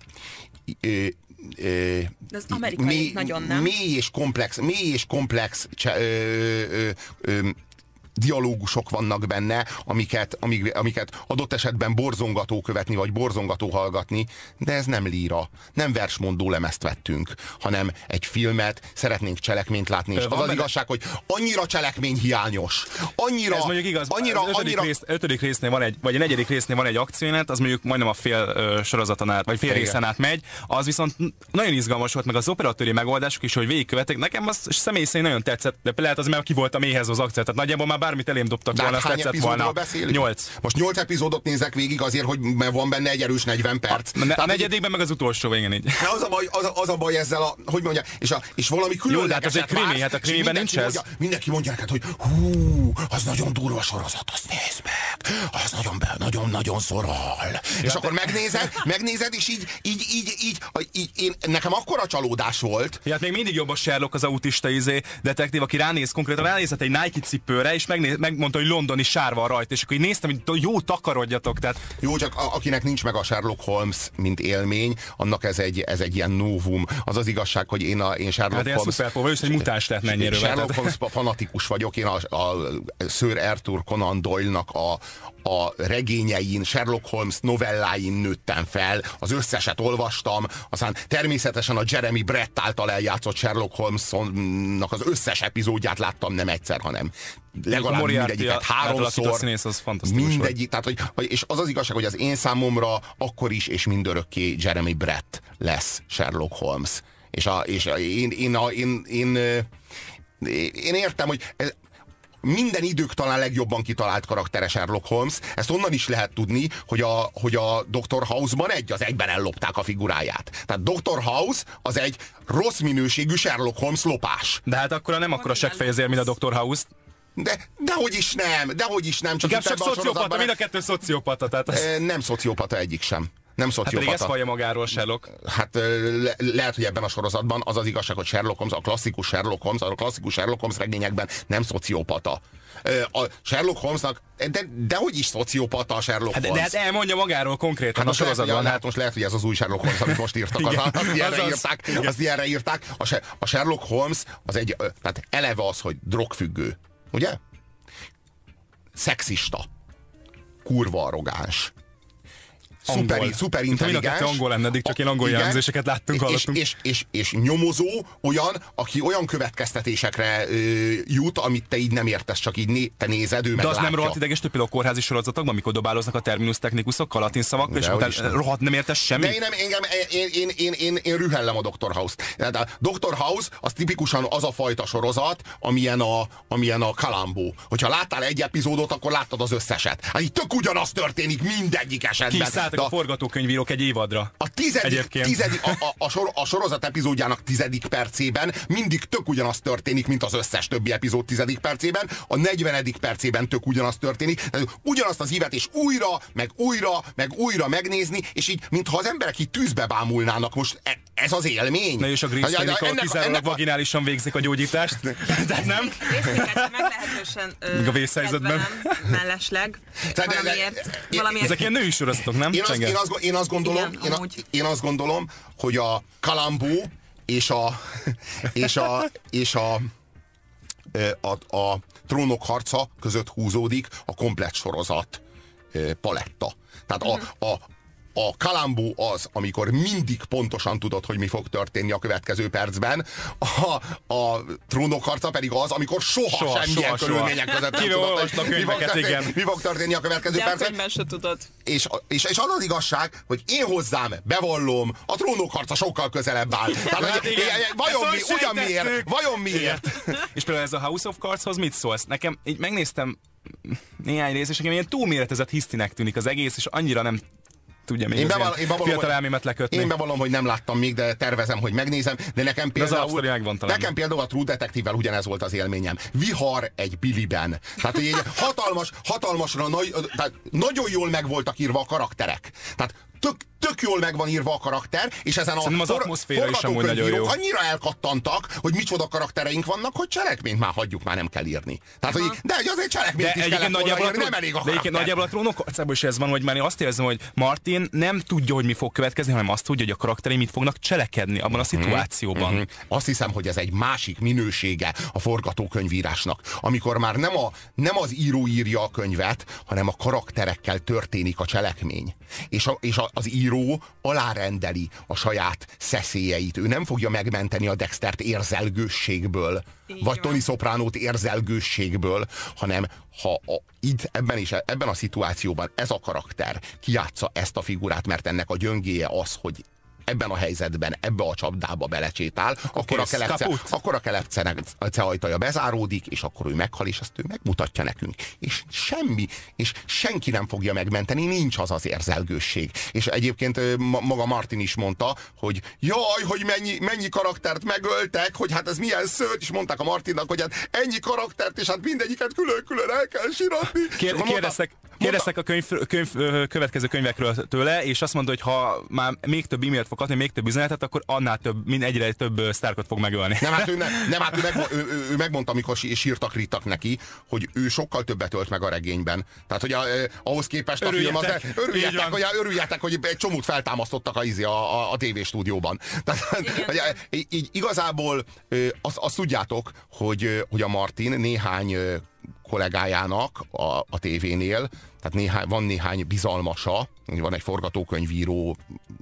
ö, ö, de az amerikai mély, nagyon nem. Mély és komplex, mély és komplex cse, ö, ö, ö, dialógusok vannak benne, amiket, amik, amiket adott esetben borzongató követni, vagy borzongató hallgatni, de ez nem líra. Nem versmondó lemezt vettünk, hanem egy filmet, szeretnénk cselekményt látni, és az az igazság, hogy annyira cselekmény hiányos. Annyira, ez mondjuk igaz, annyira, az ötödik, annyira... Rész, ötödik résznél van egy, vagy a negyedik résznél van egy akciójelenet, az mondjuk majdnem a fél uh, sorozaton át, vagy fél igen. részen át megy, az viszont nagyon izgalmas volt, meg az operatőri megoldások is, hogy végigkövetek. Nekem az személy szerint nagyon tetszett, de lehet az, mert ki volt a méhez az akció, tehát nagyjából már bármit elém dobtak volna, hát hány epizódról beszélünk? nyolc. Most nyolc epizódot nézek végig azért, hogy van benne egy erős negyven perc. A, ne, a negyedikben meg az utolsó, igen így. Az a baj, az a, az a baj ezzel a, hogy mondja, és, a, és valami különlegeset. Jó, hát ez egy krimi, hát a krimiben nincs ez. Mondja, mindenki mondja neked, hogy hú, az nagyon durva sorozat, azt nézd meg, az nagyon, nagyon, nagyon szorral. Ja, és akkor megnézed, megnézed, és így, így, így, így, így én, nekem akkora csalódás volt. Ja, hát még mindig jobb a Sherlock, az autista izé detektív, aki ránéz konkrétan, ránézett egy Nike cipőre, és megnéz, megmondta, hogy londoni sár van rajta, és akkor így néztem, hogy jó, takarodjatok. Tehát... Jó, csak a, akinek nincs meg a Sherlock Holmes, mint élmény, annak ez egy, ez egy ilyen novum. Az az igazság, hogy én, a, én Sherlock hát Holmes... Hát ilyen egy mutáns lehet mennyire. Sherlock Holmes fanatikus vagyok, én a, a Sir Arthur Conan Doyle-nak a, a regényein, Sherlock Holmes novelláin nőttem fel, az összeset olvastam, aztán természetesen a Jeremy Brett által eljátszott Sherlock Holmesnak az összes epizódját láttam nem egyszer, hanem legalább mindegyiket háromszor. Mindegyik, tehát, hogy, és az az igazság, hogy az én számomra akkor is és mindörökké Jeremy Brett lesz Sherlock Holmes. És, a, és a, én, én, a, én, én, én, én értem, hogy ez, minden idők talán legjobban kitalált karaktere Sherlock Holmes. Ezt onnan is lehet tudni, hogy a, hogy a doktor House-ban egy az egyben ellopták a figuráját. Tehát doktor House az egy rossz minőségű Sherlock Holmes lopás. De hát akkor nem akkora seggfejezér, mint a doktor House. De, dehogy is nem, dehogy is nem. Csak inkább csak szociopata, mind a kettő szociopata. Tehát az... Nem szociopata egyik sem. Nem szociopata. Hát pedig ezt hallja magáról Sherlock. Hát le, lehet, hogy ebben a sorozatban az az igazság, hogy Sherlock Holmes, a klasszikus Sherlock Holmes, a klasszikus Sherlock Holmes regényekben nem szociopata. A Sherlock Holmesnak, de, de hogy is szociopata a Sherlock hát, Holmes? De hát elmondja magáról konkrétan hát a sorozatban. Lehet, hát most lehet, hogy ez az új Sherlock Holmes, amit most írtak. Az, azt ilyenre írták. Azt ilyenre írták. A, a Sherlock Holmes az egy, tehát eleve az, hogy drogfüggő. Ugye? Szexista. Kurva arrogáns. Szuper, szuper intelligens. Mind angol lenne, csak én angol jelzéseket láttunk, és, hallottunk. És, és, és, és nyomozó olyan, aki olyan következtetésekre ö, jut, amit te így nem értesz, csak így né, te nézed, ő de meg az látja. Nem rohadt ideges például a kórházi sorozatokban, amikor dobáloznak a terminus technikuszok, latin szavakkal, és utána rohadt nem értesz semmit. De én, nem, engem, én, én, én, én, én rühellem a doktor House-t. De a doktor House az tipikusan az a fajta sorozat, amilyen a, amilyen a Columbo. Hogyha láttál egy epizódot, akkor láttad az összeset. Hát így tök ugyanaz történik mindegyik esetben. feleltek a forgatókönyvírók egy évadra. A, tizedik, tizedik, a, a, a, sor, a sorozat epizódjának tizedik percében mindig tök ugyanaz történik, mint az összes többi epizód tizedik percében, a negyvenedik percében tök ugyanaz történik, ugyanazt az ívet és újra, meg újra, meg újra megnézni, és így, mintha az emberek így tűzbe bámulnának. Most e, ez az élmény. Na és a Green ahol kizárólag vaginálisan végzik a gyógyítást. De nem? Részvéket meglehetősen a vészhelyzetben. Mellesleg. Valamiért, valamiért. Ezek ilyen női sorozatok, nem? Én azt, én azt, én azt gondolom, igen, én, a, én azt gondolom, hogy a Columbo és a és a és a, a, a Trónok harca között húzódik a komplett sorozat paletta. Tehát a, a A Columbo az, amikor mindig pontosan tudod, hogy mi fog történni a következő percben. A, a Trónok harca pedig az, amikor soha, soha semmilyen soha, körülmények soha. között nem tudod, hogy mi fog, történni, mi fog történni a következő de percben. De se tudod. És, és, és az az igazság, hogy én hozzám bevallom, a Trónok harca sokkal közelebb áll. Tehát, hát igen, vajon, mi, ugyan miért? Vajon miért? És például ez a House of Cardshoz mit szólsz? Nekem így megnéztem néhány részt, és nekem ilyen túlméretezett hisztinek tűnik az egész, és annyira nem tudja még én bevall, én bevallom, fiatal elmémet lekötni. Én bevallom, hogy nem láttam még, de tervezem, hogy megnézem. De nekem például, de nekem például a True Detective-vel ugyanez volt az élményem. Vihar egy Billyben. Tehát egy hatalmas, hatalmasra, nagy, tehát nagyon jól meg voltak írva a karakterek. Tehát tök, tök jól meg van írva a karakter, és ezen szerintem a az atmoszféra is amúgy nagyon jó. Annyira elkattantak, hogy micsoda karaktereink vannak, hogy cselekményt már hagyjuk, már nem kell írni. Tehát, hogy, de hogy azért cselekményt de is kellett volna írni, nem elég a karakter. De egyébként nagyjából a Trónok harcában is ez van, hogy már én azt érzem, hogy Martin nem tudja, hogy mi fog következni, hanem azt tudja, hogy a karakterei mit fognak cselekedni abban a szituációban. Mm-hmm. Azt hiszem, hogy ez egy másik minősége a forgatókönyvírásnak, amikor már nem, a, nem az író írja a könyvet, hanem a karakterekkel történik a cselekmény. És, a, és a, az író alárendeli a saját szeszélyeit. Ő nem fogja megmenteni a Dextert érzelgősségből, így vagy van. Tony Sopránót érzelgősségből, hanem ha a, itt ebben, is, ebben a szituációban ez a karakter kijátsza ezt a figurát, mert ennek a gyöngéje az, hogy ebben a helyzetben, ebbe a csapdába belecsétál, akkor a, kelepce, akkor a kelepce ajtaja bezáródik, és akkor ő meghal, és azt ő megmutatja nekünk. És semmi, és senki nem fogja megmenteni, nincs az az érzelgősség. És egyébként maga Martin is mondta, hogy jaj, hogy mennyi, mennyi karaktert megöltek, hogy hát ez milyen szőt, és mondták a Martinnak, hogy hát ennyi karaktert, és hát mindegyiket külön-külön el kell síratni. Kér, kérdeztek, kérdeztek a könyv, könyv, következő könyvekről tőle, és azt mondta, hogy ha már még több e-mailt fog adni, még több üzenetet, akkor annál több, mind egyre több sztárkot fog megölni. Nem, hát ő, ne, nem, hát ő, meg, ő, ő, ő megmondta, amikor sírtak, rittak neki, hogy ő sokkal többet ölt meg a regényben. Tehát, hogy a, eh, ahhoz képest a film az... Örüljetek, hogy, örüljetek, hogy egy csomót feltámasztottak a, a, a, a tévéstúdióban. Tehát, hogy, így igazából azt, azt tudjátok, hogy, hogy a Martin néhány kollégájának a, a tévénél, tehát néhány, van néhány bizalmasa, van egy forgatókönyvíró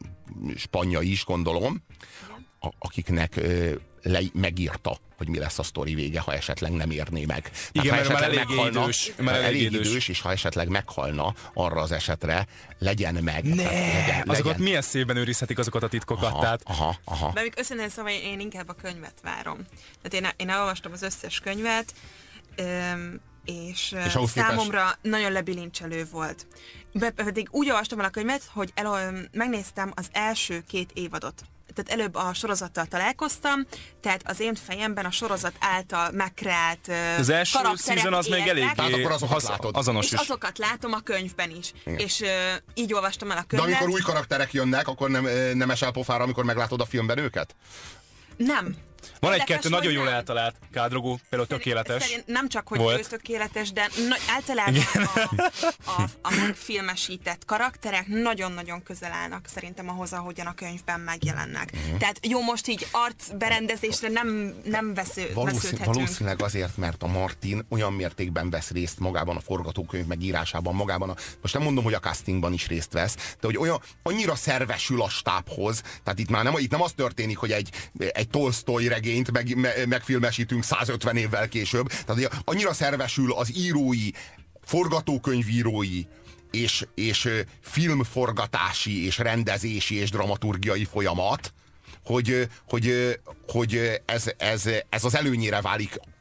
Spanya is, gondolom, a, akiknek ö, le, megírta, hogy mi lesz a sztori vége, ha esetleg nem érné meg. Tehát, igen, mert már elég meghalna, idős. Már elég, elég idős. idős, és ha esetleg meghalna arra az esetre, legyen meg. Ne, legyen, azokat legyen. Milyen szépen őrizhetik azokat a titkokat. Aha, tehát... aha, aha. De még összenően szóval én inkább a könyvet várom. Tehát én, én elolvastam az összes könyvet, öm, és, és számomra képes... nagyon lebilincselő volt. Be, pedig úgy olvastam el a könyvet, hogy el, megnéztem az első két évadot. Tehát előbb a sorozattal találkoztam, tehát az én fejemben a sorozat által megkreált az első szezon az még elég azonos és is. azokat látom a könyvben is. Igen. És uh, így olvastam el a könyvet. De amikor új karakterek jönnek, akkor nem, nem esel pofára, amikor meglátod a filmben őket? Nem. Van egy-kettő nagyon jól eltalált, Khal Drogo például tökéletes. Szerint nem csak, hogy volt. Ő tökéletes, de na, általában a, a, a megfilmesített karakterek nagyon-nagyon közel állnak szerintem ahhoz, ahogyan a könyvben megjelennek. Uh-huh. Tehát jó, most így arcberendezésre nem, nem vesző, Valószín, vesződhetünk. Valószínűleg azért, mert a Martin olyan mértékben vesz részt magában a forgatókönyv megírásában, magában a, most nem mondom, hogy a castingban is részt vesz, de hogy olyan, annyira szervesül a stábhoz, tehát itt már nem, itt nem az történik, hogy egy, egy Tolstoy regényt meg, me, megfilmesítünk százötven évvel később. Tehát annyira szervesül az írói, forgatókönyvírói és, és filmforgatási és rendezési és dramaturgiai folyamat, hogy, hogy, hogy ez, ez, ez az előnyére válik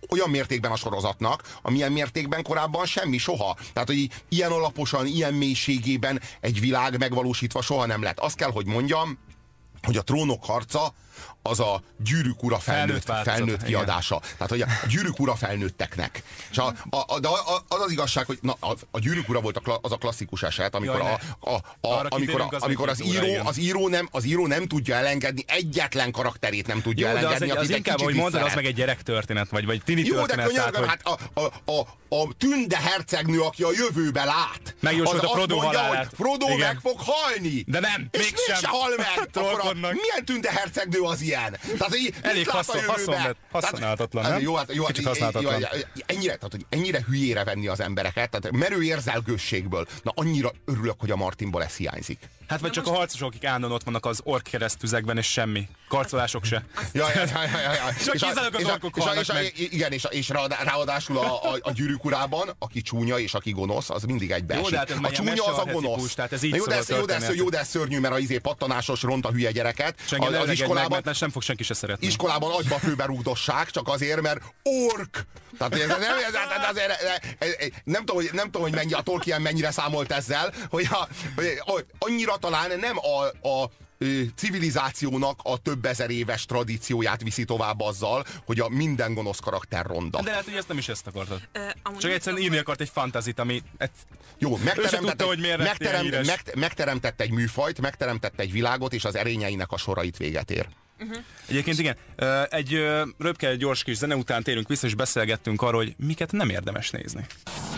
olyan mértékben a sorozatnak, amilyen mértékben korábban semmi, soha. Tehát, hogy ilyen alaposan, ilyen mélységében egy világ megvalósítva soha nem lett. Azt kell, hogy mondjam, hogy a Trónok harca az a Gyűrűk ura felnőtt, felnőtt, felnőtt kiadása. Igen. Tehát, hogy a Gyűrűk ura felnőtteknek. És a, a, a, de az az igazság, hogy na, a, a Gyűrűk ura volt a, az a klasszikus eset, amikor, Jaj, a, a, a, amikor, a, az, amikor az, író, az, író nem, az író nem tudja elengedni, egyetlen karakterét nem tudja Jó, elengedni. Az, az inkább, hogy mondod, az meg egy gyerektörténet, vagy, vagy tini Jó, történet. Jó, de könyörgöm, hát a, a, a, a Tünde hercegnő, aki a jövőbe lát, megjósolt a Frodo mondja, halálát. hogy Frodo Igen. meg fog halni. De nem, és mégsem hal meg. Akkor a, milyen Tünde hercegnő az ilyen? Tehát, elég haszon, haszon, használhatatlan, nem? Jó, hát, jó, hát, jó, ennyire, tehát, hogy ennyire hülyére venni az embereket, tehát merő érzelgősségből. Na, annyira örülök, hogy a Martinból ez hiányzik. Hát vagy csak a harcosok, akik állandóan ott vannak az ork keresztüzekben, és semmi. Karcolások se. Ja, ja, ja, ja, ja. Csak kizárólag az orkok halnak meg. Igen, és, és ráadásul a, a, a Gyűrűk urában, aki csúnya és aki gonosz, az mindig egybeesik. Hát a csúnya az a gonosz. Tehát ez így jó, de ez, jó, de ez, jó, de ez szörnyű, mert a izé pattanásos ront a hülye gyereket. Az, az iskolában meg, nem fog senki se szeretni. Iskolában agyba főbe rúgdossák, csak azért, mert ork. Tehát ez nem, ez, ez, azért, ez, nem, tudom, hogy, nem tudom, hogy mennyi, a Tolkien mennyire számolt ezzel, hogy, a, hogy annyira talán nem a, a civilizációnak a több ezer éves tradícióját viszi tovább azzal, hogy a minden gonosz karakter ronda. De lehet, hogy ezt nem is ezt akartad. Ö, Csak egyszerűen írni akart egy fantazit, ami... Et... Jó, megteremtett, tudta, egy, megterem, meg, megteremtett egy műfajt, megteremtett egy világot, és az erényeinek a sorait véget ér. Uh-huh. Egyébként igen, egy röpke, egy gyors kis zene után térünk vissza, és beszélgettünk arról, hogy miket nem érdemes nézni.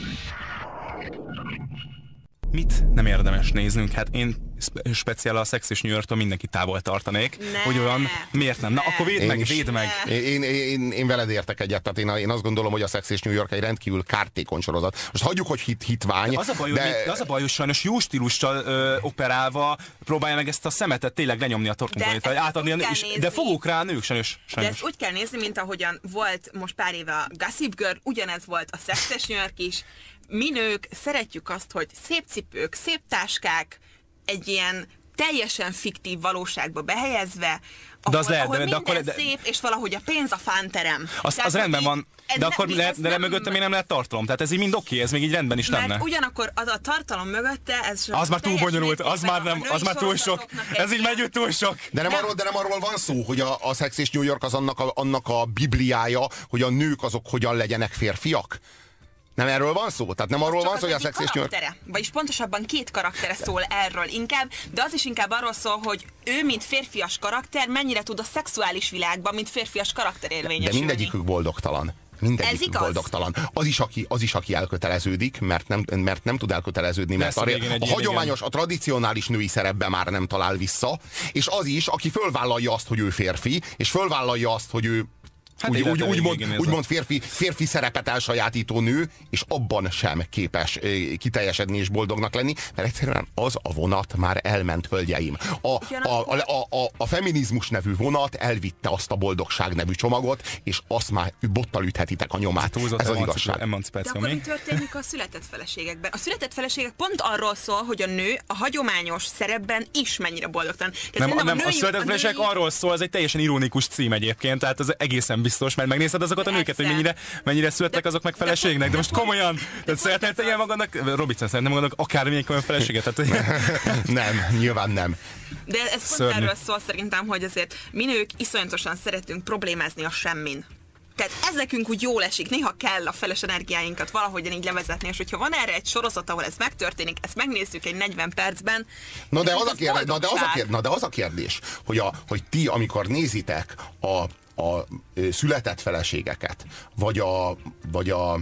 Mit nem érdemes néznünk? Hát én speciál a Sex és New Yorktól mindenki távol tartanék. Ne, hogy olyan, miért nem? Na, akkor védd meg, védd meg. Én, én, én, én veled értek egyet, tehát én, én azt gondolom, hogy a Sex és New York egy rendkívül kártékony sorozat. Most hagyjuk, hogy hit, hitvány. De az a baj, de... hogy, az a baj, hogy sajnos jó stílussal ö, operálva próbálja meg ezt a szemetet tényleg lenyomni a torkunkon, átadni, és, de fogok rá a nők sajnos. sajnos. De ezt úgy kell nézni, mint ahogyan volt most pár éve a Gossip Girl, ugyanez volt a Sex és New York is. Mi nők szeretjük azt, hogy szép cipők, szép táskák, egy ilyen teljesen fiktív valóságba behelyezve, ahol, de az lehet, ahol de, de minden akkor, de, szép, és valahogy a pénz a fánterem. Az, az rendben van, de ne, akkor lehet, de nem, mögötte még nem lehet tartalom. Tehát ez így mind oké, ez még így rendben is lenne. Mert ugyanakkor az a tartalom mögötte, ez az már túl bonyolult, az már nem, az már túl sok. Ez így megy túl sok. De nem, nem. Arról, de nem arról van szó, hogy a, a Sex és New York az annak a, annak a bibliája, hogy a nők azok hogyan legyenek férfiak. Nem erről van szó? Tehát nem arról van szó, hogy a Sex és New York... Vagyis pontosabban két karaktere szól erről inkább, de az is inkább arról szól, hogy ő, mint férfias karakter, mennyire tud a szexuális világban, mint férfias karakter érvényesülni. De mindegyikük boldogtalan. Mindegyikük boldogtalan. Az is, aki, az is, aki elköteleződik, mert nem, mert nem tud elköteleződni, mert a, a hagyományos, a tradicionális női szerepbe már nem talál vissza, és az is, aki fölvállalja azt, hogy ő férfi, és fölvállalja azt, hogy ő Hát úgy, úgy, úgy, mond, úgy mond férfi, férfi szerepet elsajátító nő, és abban sem képes eh, kiteljesedni és boldognak lenni, mert egyszerűen az a vonat már elment, hölgyeim. A, a, a, a, a, a feminizmus nevű vonat elvitte azt a boldogság nevű csomagot, és azt már bottal üthetitek a nyomát. Ez az igazság. De akkor mi történik a született feleségekben? A született feleségek pont arról szól, hogy a nő a hagyományos szerepben is mennyire boldogtalan. Nem, nem, a, női, a született feleségek női... arról szól, ez egy teljesen ironikus cím egyébként, tehát ez egészen biztos, mert megnézed azokat a nőket, hogy mennyire, mennyire születtek azok meg feleségnek, de most komolyan, tehát szeretnél te ilyen magadnak, Robicen szeretném magadnak akármilyen olyan feleséget? Nem, nyilván nem. De ez pont Szörnyű. Erről szól szerintem, hogy azért mi nők iszonyatosan szeretünk problémázni a semmin. Tehát ez nekünk úgy jól esik, néha kell a feles energiáinkat valahogyan így levezetni, és hogyha van erre egy sorozat, ahol ez megtörténik, ezt megnézzük egy negyven percben. Na de az a kérdés, na de az a kérdés, na de az a kérdés hogy, a, hogy ti, amikor nézitek a a született feleségeket, vagy a, vagy a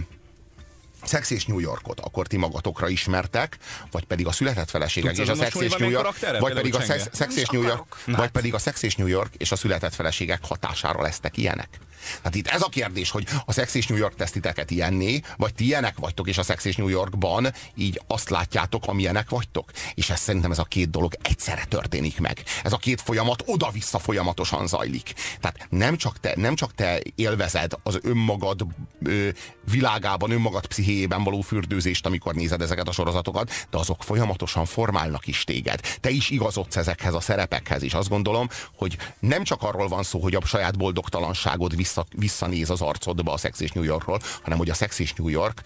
Sex és New Yorkot, akkor ti magatokra ismertek, vagy pedig a született feleségek Tudsz és a Sex és New York, vagy pedig a Sex, sex és New York, vagy pedig a Sex és New York és a született feleségek hatására lesztek ilyenek. Hát itt ez a kérdés, hogy a Sex és New York tesztiteket ilyenné, vagy ti ilyenek vagytok, és a Sex és New Yorkban így azt látjátok, amilyenek vagytok. És ez szerintem ez a két dolog egyszerre történik meg. Ez a két folyamat oda-vissza folyamatosan zajlik. Tehát nem csak te, nem csak te élvezed az önmagad ö, világában, önmagad pszichéjében való fürdőzést, amikor nézed ezeket a sorozatokat, de azok folyamatosan formálnak is téged. Te is igazodsz ezekhez a szerepekhez, és azt gondolom, hogy nem csak arról van szó, hogy a saját boldogtalanságod vissza, visszanéz az arcodba a Szex és New Yorkról, hanem hogy a Szex és New York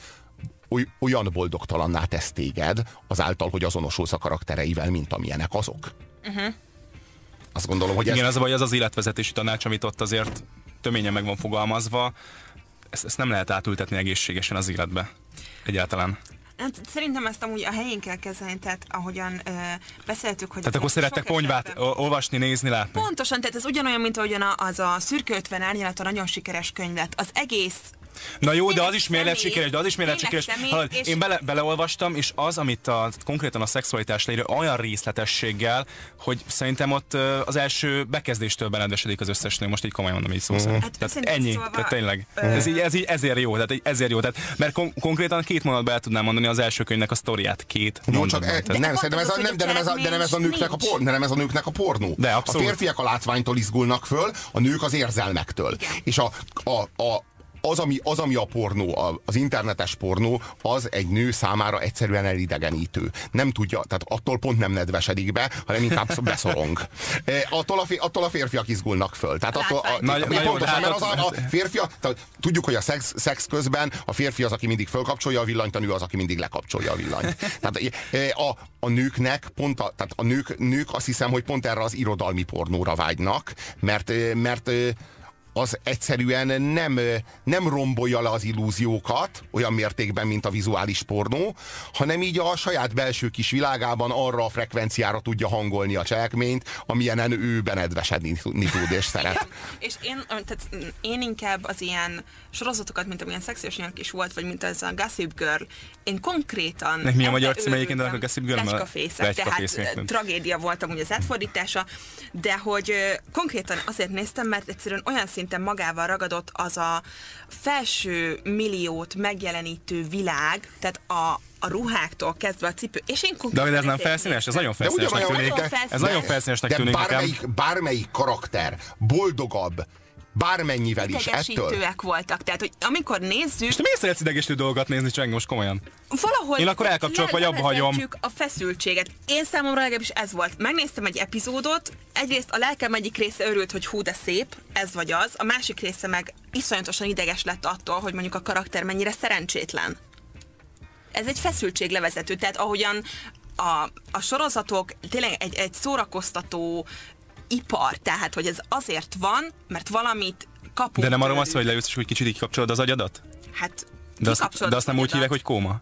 olyan boldogtalanná tesz téged azáltal, hogy azonosulsz a karaktereivel, mint amilyenek azok. Uh-huh. Azt gondolom, hogy ez... Igen, az a baj, az az életvezetési tanács, amit ott azért töményen meg van fogalmazva, ezt, ezt nem lehet átültetni egészségesen az életbe. Egyáltalán. Hát, szerintem ezt amúgy a helyén kell kezelni, tehát ahogyan ö, beszéltük, hogy... Tehát akkor szerettek ponyvát esetben... olvasni, nézni, látni? Pontosan, tehát ez ugyanolyan, mint ahogyan az a Szürke ötven árnyalata nagyon sikeres könyv lett. Az egész... Na jó, de az is miért lett sikeres, de az is miért lett sikeres. Hallod, és... Én bele, beleolvastam, és az, amit a, konkrétan a szexualitás leírja, olyan részletességgel, hogy szerintem ott az első bekezdéstől beledvesedik az összes nő, most így komolyan mondom, így szó szerint. Hát, tehát ennyi, szólva, tehát tényleg. Ö... Ez, így, ez így ezért jó, tehát ezért jó. Tehát, mert kon- konkrétan két mondatban el tudnám mondani az első könyvnek a sztoriát. Két jó, csak e, de nem, szerintem ez a, nem, de nem ez a, de nem ez a nőknek a por, nem ez a nőknek a pornó. De abszolút. A férfiak a látványtól izgulnak föl, a nők az érzelmektől. Igen. És a, a, a Az ami, az, ami a pornó, az internetes pornó, az egy nő számára egyszerűen elidegenítő. Nem tudja, tehát attól pont nem nedvesedik be, hanem inkább beszorong. E, attól, a, attól a férfiak izgulnak föl. Tehát attól, a, nagy, a, pontosan, mert az a, a férfiak, tehát tudjuk, hogy a szex, szex közben a férfi az, aki mindig fölkapcsolja a villanyt, a nő az, aki mindig lekapcsolja a villanyt. Tehát a, a nőknek pont a, tehát a nők, nők azt hiszem, hogy pont erre az irodalmi pornóra vágynak, mert, mert az egyszerűen nem, nem rombolja le az illúziókat olyan mértékben, mint a vizuális pornó, hanem így a saját belső kis világában arra a frekvenciára tudja hangolni a cselekményt, amilyenen ő benedvesedni tud és szeret. És én, tehát én inkább az ilyen sorozatokat, mint amilyen Szex és New York is volt, vagy mint ez a Gossip Girl, én konkrétan... Nek mi a magyar címe egyébként a Gossip Girl? Lecskafészek, tehát tragédia volt amúgy az átfordítása, de hogy konkrétan azért néztem, mert egyszerűen olyan szinten magával ragadott az a felső milliót megjelenítő világ, tehát a, a ruháktól kezdve a cipő, és én konkrétan... De ez nem felszínes? Ez nagyon felszínesnek tűnik. Ez nagyon felszínesnek tűnik nekem. Bármelyik, bármelyik karakter boldogabb, bármennyivel is ettől. Idegesítőek voltak, tehát hogy amikor nézzük... És te miért szeretsz idegesítő dolgokat nézni, csak most komolyan? Valahogy én akkor elkapcsolok, vagy abba hagyom. a feszültséget. Én számomra legalábbis ez volt. Megnéztem egy epizódot, egyrészt a lelkem egyik része örült, hogy hú de szép, ez vagy az, a másik része meg iszonyatosan ideges lett attól, hogy mondjuk a karakter mennyire szerencsétlen. Ez egy feszültséglevezető, tehát ahogyan a, a sorozatok tényleg egy, egy szórakoztató ipar, tehát hogy ez azért van, mert valamit kapunk. De nem arról az, hogy leülsz, és hogy kicsit így kapcsolod az agyadat? Hát, de azt, de azt nem úgy hívják, hogy kóma?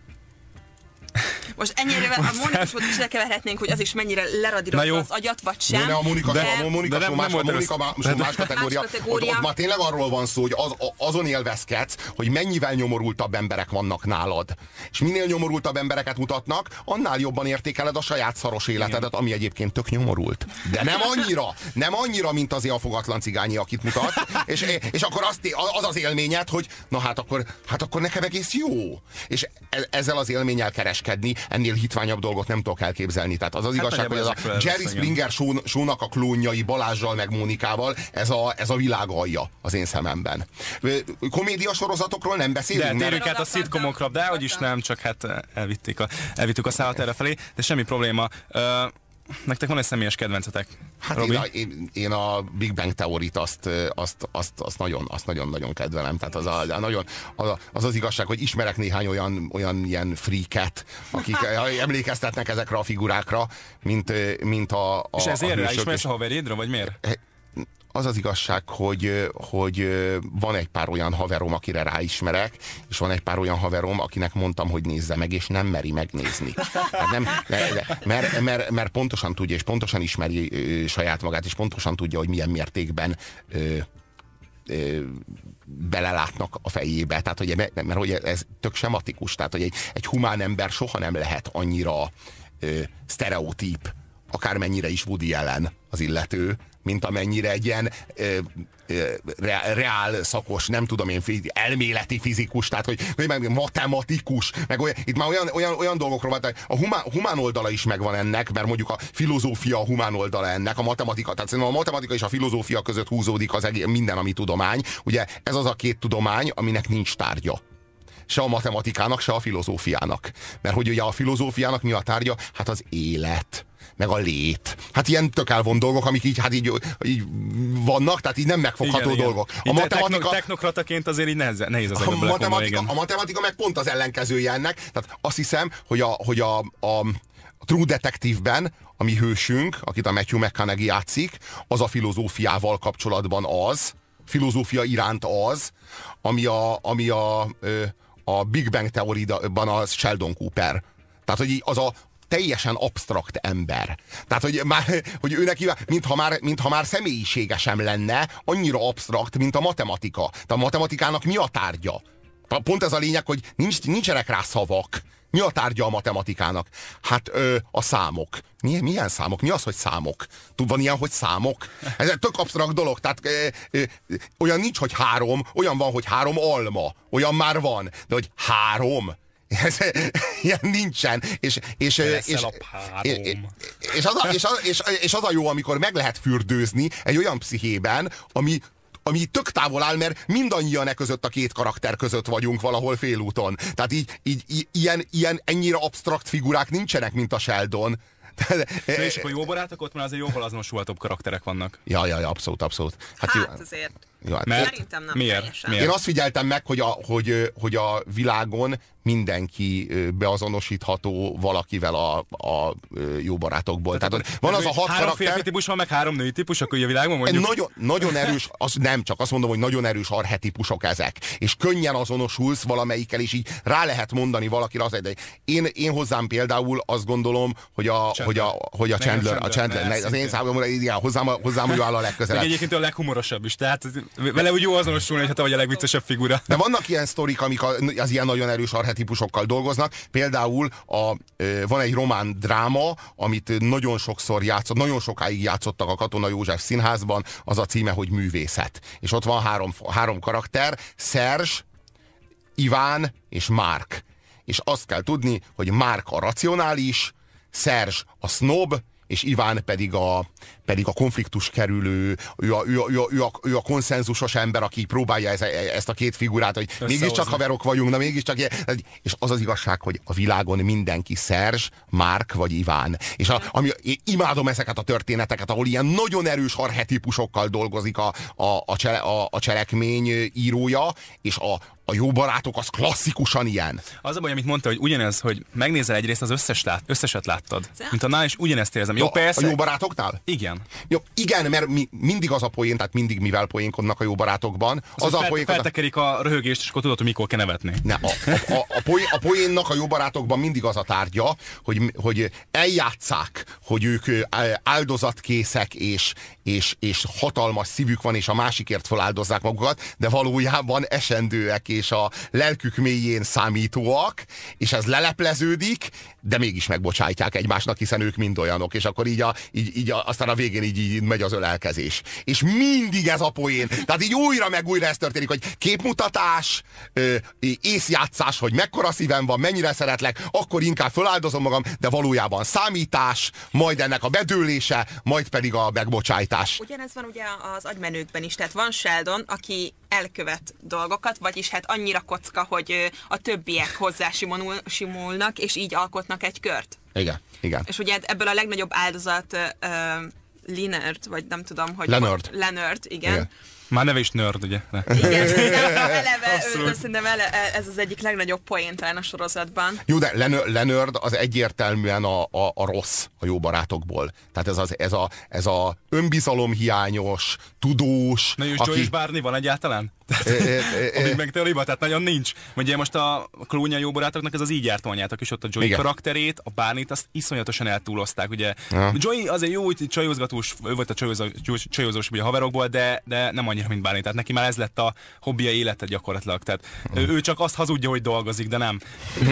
Most ennyire a Mónikásot is lekeverhetnénk, hogy az is mennyire leradírozza az agyat, vagy sem. De a Mónika, de, a Mónika de nem, más, nem a Mónika más, más, más kategória. Más kategória. Ott, ott már tényleg arról van szó, hogy az, azon élvezkedsz, hogy mennyivel nyomorultabb emberek vannak nálad. És minél nyomorultabb embereket mutatnak, annál jobban értékeled a saját szaros életedet, ami egyébként tök nyomorult. De nem annyira, nem annyira, mint az a fogatlan cigányi, akit mutat. És, és akkor azt, az az élményed, hogy na hát akkor, hát akkor nekem egész jó. És ezzel az élménnyel kereskedni, ennél hitványabb dolgot nem tudok elképzelni. Tehát az az hát igazság, hogy ez a Jerry Springer show-nak a klónjai Balázsral meg Mónikával, ez a, ez a világ alja az én szememben. Komédia sorozatokról nem beszélünk. De térjük át a szitkomokra, de hogy is nem, csak hát elvitték a, elvittük a szállat erre felé, de semmi probléma. Uh, Nektek van egy személyes kedvencetek? Hát én a, én, én a Big Bang Theory-t azt, azt, azt, azt nagyon, azt nagyon-nagyon kedvelem. Tehát az, a, a nagyon, az, az az igazság, hogy ismerek néhány olyan, olyan ilyen freaket, akik emlékeztetnek ezekre a figurákra, mint, mint a, a... És ezért rá ismersz a haverjedra, vagy miért? Az az igazság, hogy, hogy van egy pár olyan haverom, akire ráismerek, és van egy pár olyan haverom, akinek mondtam, hogy nézze meg, és nem meri megnézni. Hát nem, mert, mert, mert pontosan tudja, és pontosan ismeri saját magát, és pontosan tudja, hogy milyen mértékben ö, ö, belelátnak a fejébe. Tehát, hogy, mert hogy ez tök sematikus. Tehát, hogy egy, egy humán ember soha nem lehet annyira ö, sztereotíp, akármennyire is Woody Allen az illető, mint amennyire egy ilyen ö, ö, reál szakos, nem tudom én, elméleti fizikus, tehát hogy, hogy meg matematikus, meg olyan, itt már olyan, olyan, olyan dolgokról van, a humán, humán oldala is megvan ennek, mert mondjuk a filozófia a humán oldala ennek, a matematika, tehát szerintem a matematika és a filozófia között húzódik az egész, minden, ami tudomány. Ugye ez az a két tudomány, aminek nincs tárgya. se a matematikának, se a filozófiának. Mert hogy ugye a filozófiának mi a tárgya? Hát az élet, meg a lét. Hát ilyen tök elvon dolgok, amik így, hát így, így vannak, tehát így nem megfogható igen, dolgok. Igen. A matematika... Technokrataként azért így nehéz, nehéz az a matematika, a matematika meg pont az ellenkezője ennek. Tehát azt hiszem, hogy a, hogy a, a True Detective-ben a mi hősünk, akit a Matthew McConaughey játszik, az a filozófiával kapcsolatban az, filozófia iránt az, ami a, ami a, a Big Bang Theory-ban a Sheldon Cooper. Tehát, hogy az a teljesen absztrakt ember. Tehát, hogy, már, hogy ő neki, mintha már, mintha már személyisége sem lenne, annyira absztrakt, mint a matematika. Tehát a matematikának mi a tárgya? Pont ez a lényeg, hogy nincs, nincsenek rá szavak. Mi a tárgya a matematikának? Hát ö, a számok. Milyen, milyen számok? Mi az, hogy számok? Tud, van ilyen, hogy számok? Ez egy tök absztrakt dolog. Tehát ö, ö, olyan nincs, hogy három, olyan van, hogy három alma. Olyan már van. De hogy három? Ez, ilyen nincsen. És, és, és, és, és, az a, és, az, és, és az a jó, amikor meg lehet fürdőzni egy olyan pszichében, ami ami tök távol áll, mert mindannyian e között a két karakter között vagyunk valahol félúton. Tehát így, így, így ilyen, ilyen ennyire absztrakt figurák nincsenek, mint a Sheldon. De és akkor jó barátok, ott már azért jóval azonosulhatóbb karakterek vannak. Ja, ja, ja, abszolút, abszolút. Hát, hát jó, azért. Jó, hát mert, szerintem nem miért? miért? Én azt figyeltem meg, hogy a, hogy, hogy a világon mindenki beazonosítható valakivel a, a jó barátokból. Tehát, Tehát van az a hat három karakter... férfi típus van, meg három női típus, akkor a világban mondjuk... Nagyon, nagyon erős, az nem csak azt mondom, hogy nagyon erős archetipusok ezek. És könnyen azonosulsz valamelyikkel, és így rá lehet mondani valakire az egy. Én, én hozzám például azt gondolom, hogy a, hogy a, hogy a Chandler, a Chandler, a az én számomra igen, hozzám, hozzám ő áll a legközelebb. Egyébként a leghumorosabb is, tehát vele úgy jó azonosulni, hogy te vagy a legviccesebb figura. De vannak ilyen sztorik, amik az ilyen nagyon erős archetipusokkal dolgoznak. Például a, van egy román dráma, amit nagyon sokszor játszott, nagyon sokáig játszottak a Katona József Színházban, az a címe, hogy Művészet. És ott van három, három karakter, Serge, Iván és Mark. És azt kell tudni, hogy Mark a racionális, Serge a sznob, és Iván pedig a, pedig a konfliktus kerülő, ő a, ő, a, ő, a, ő, a, ő a konszenzusos ember, aki próbálja ez, ezt a két figurát, hogy mégiscsak haverok vagyunk, na mégiscsak ilyen. És az az igazság, hogy a világon mindenki Serge, Mark vagy Iván. És a, ami, én imádom ezeket a történeteket, ahol ilyen nagyon erős archetipusokkal dolgozik a, a, a, csele, a, a cselekmény írója, és a A jó barátok az klasszikusan ilyen. Az a baj, amit mondta, hogy ugyanez, hogy megnézel egyrészt az összes lát, összeset láttad. Mint annál is ugyanezt érzem. Jó, persze. A jó barátoknál? Igen. Jó, igen, mert mi, mindig az a poén, tehát mindig mivel poénkodnak a jó barátokban. Az, az a fel, poénkodnak... feltekerik a röhögést, és akkor tudod, hogy mikor kell nevetni. Ne, a, a, a, a, poén, a poénnak a jó barátokban mindig az a tárgya, hogy, hogy eljátsszák, hogy ők áldozatkészek, és, és, és hatalmas szívük van, és a másikért feláldozzák magukat, de valójában esendőek, és a lelkük mélyén számítóak, és ez lelepleződik, de mégis megbocsájtják egymásnak, hiszen ők mind olyanok, és akkor így, a, így, így a, aztán a végén így, így megy az ölelkezés. És mindig ez a poén. Tehát így újra meg újra ez történik, hogy képmutatás, ö, észjátszás, hogy mekkora szívem van, mennyire szeretlek, akkor inkább föláldozom magam, de valójában számítás, majd ennek a bedőlése, majd pedig a megbocsájtás. Ugyanez van ugye az agymenőkben is, tehát van Sheldon, aki elkövet dolgokat, vagyis hát annyira kocka, hogy a többiek hozzá simulul, simulnak, és így alkotnak egy kört. Igen, igen. És ugye ebből a legnagyobb áldozat uh, Leonard, vagy nem tudom, hogy... Leonard. Leonard, igen. igen. Már neve is nerd, ugye? Igen, eleve, ő, szerintem ele, ez az egyik legnagyobb poén talán a sorozatban. Jó, de Leonard az egyértelműen a, a, a rossz a jó barátokból. Tehát ez, az, ez, a, ez a önbizalomhiányos, tudós... Na, és aki... Joey és Barney van egyáltalán? A Big Bang Theory-ban, tehát nagyon nincs. Ugye most a klónja jó barátoknak ez az így járt anyátok, és ott a Joey igen. karakterét, a Barneyt azt iszonyatosan eltúlozták, ugye. Ja. Joey azért jó, hogy csajozgatós, ő volt a csajozós, csajozós ugye a haverokból, de, de nem annyira, mint Barney. Tehát neki már ez lett a hobbija, élete gyakorlatilag. Tehát ő, ő csak azt hazudja, hogy dolgozik, de nem.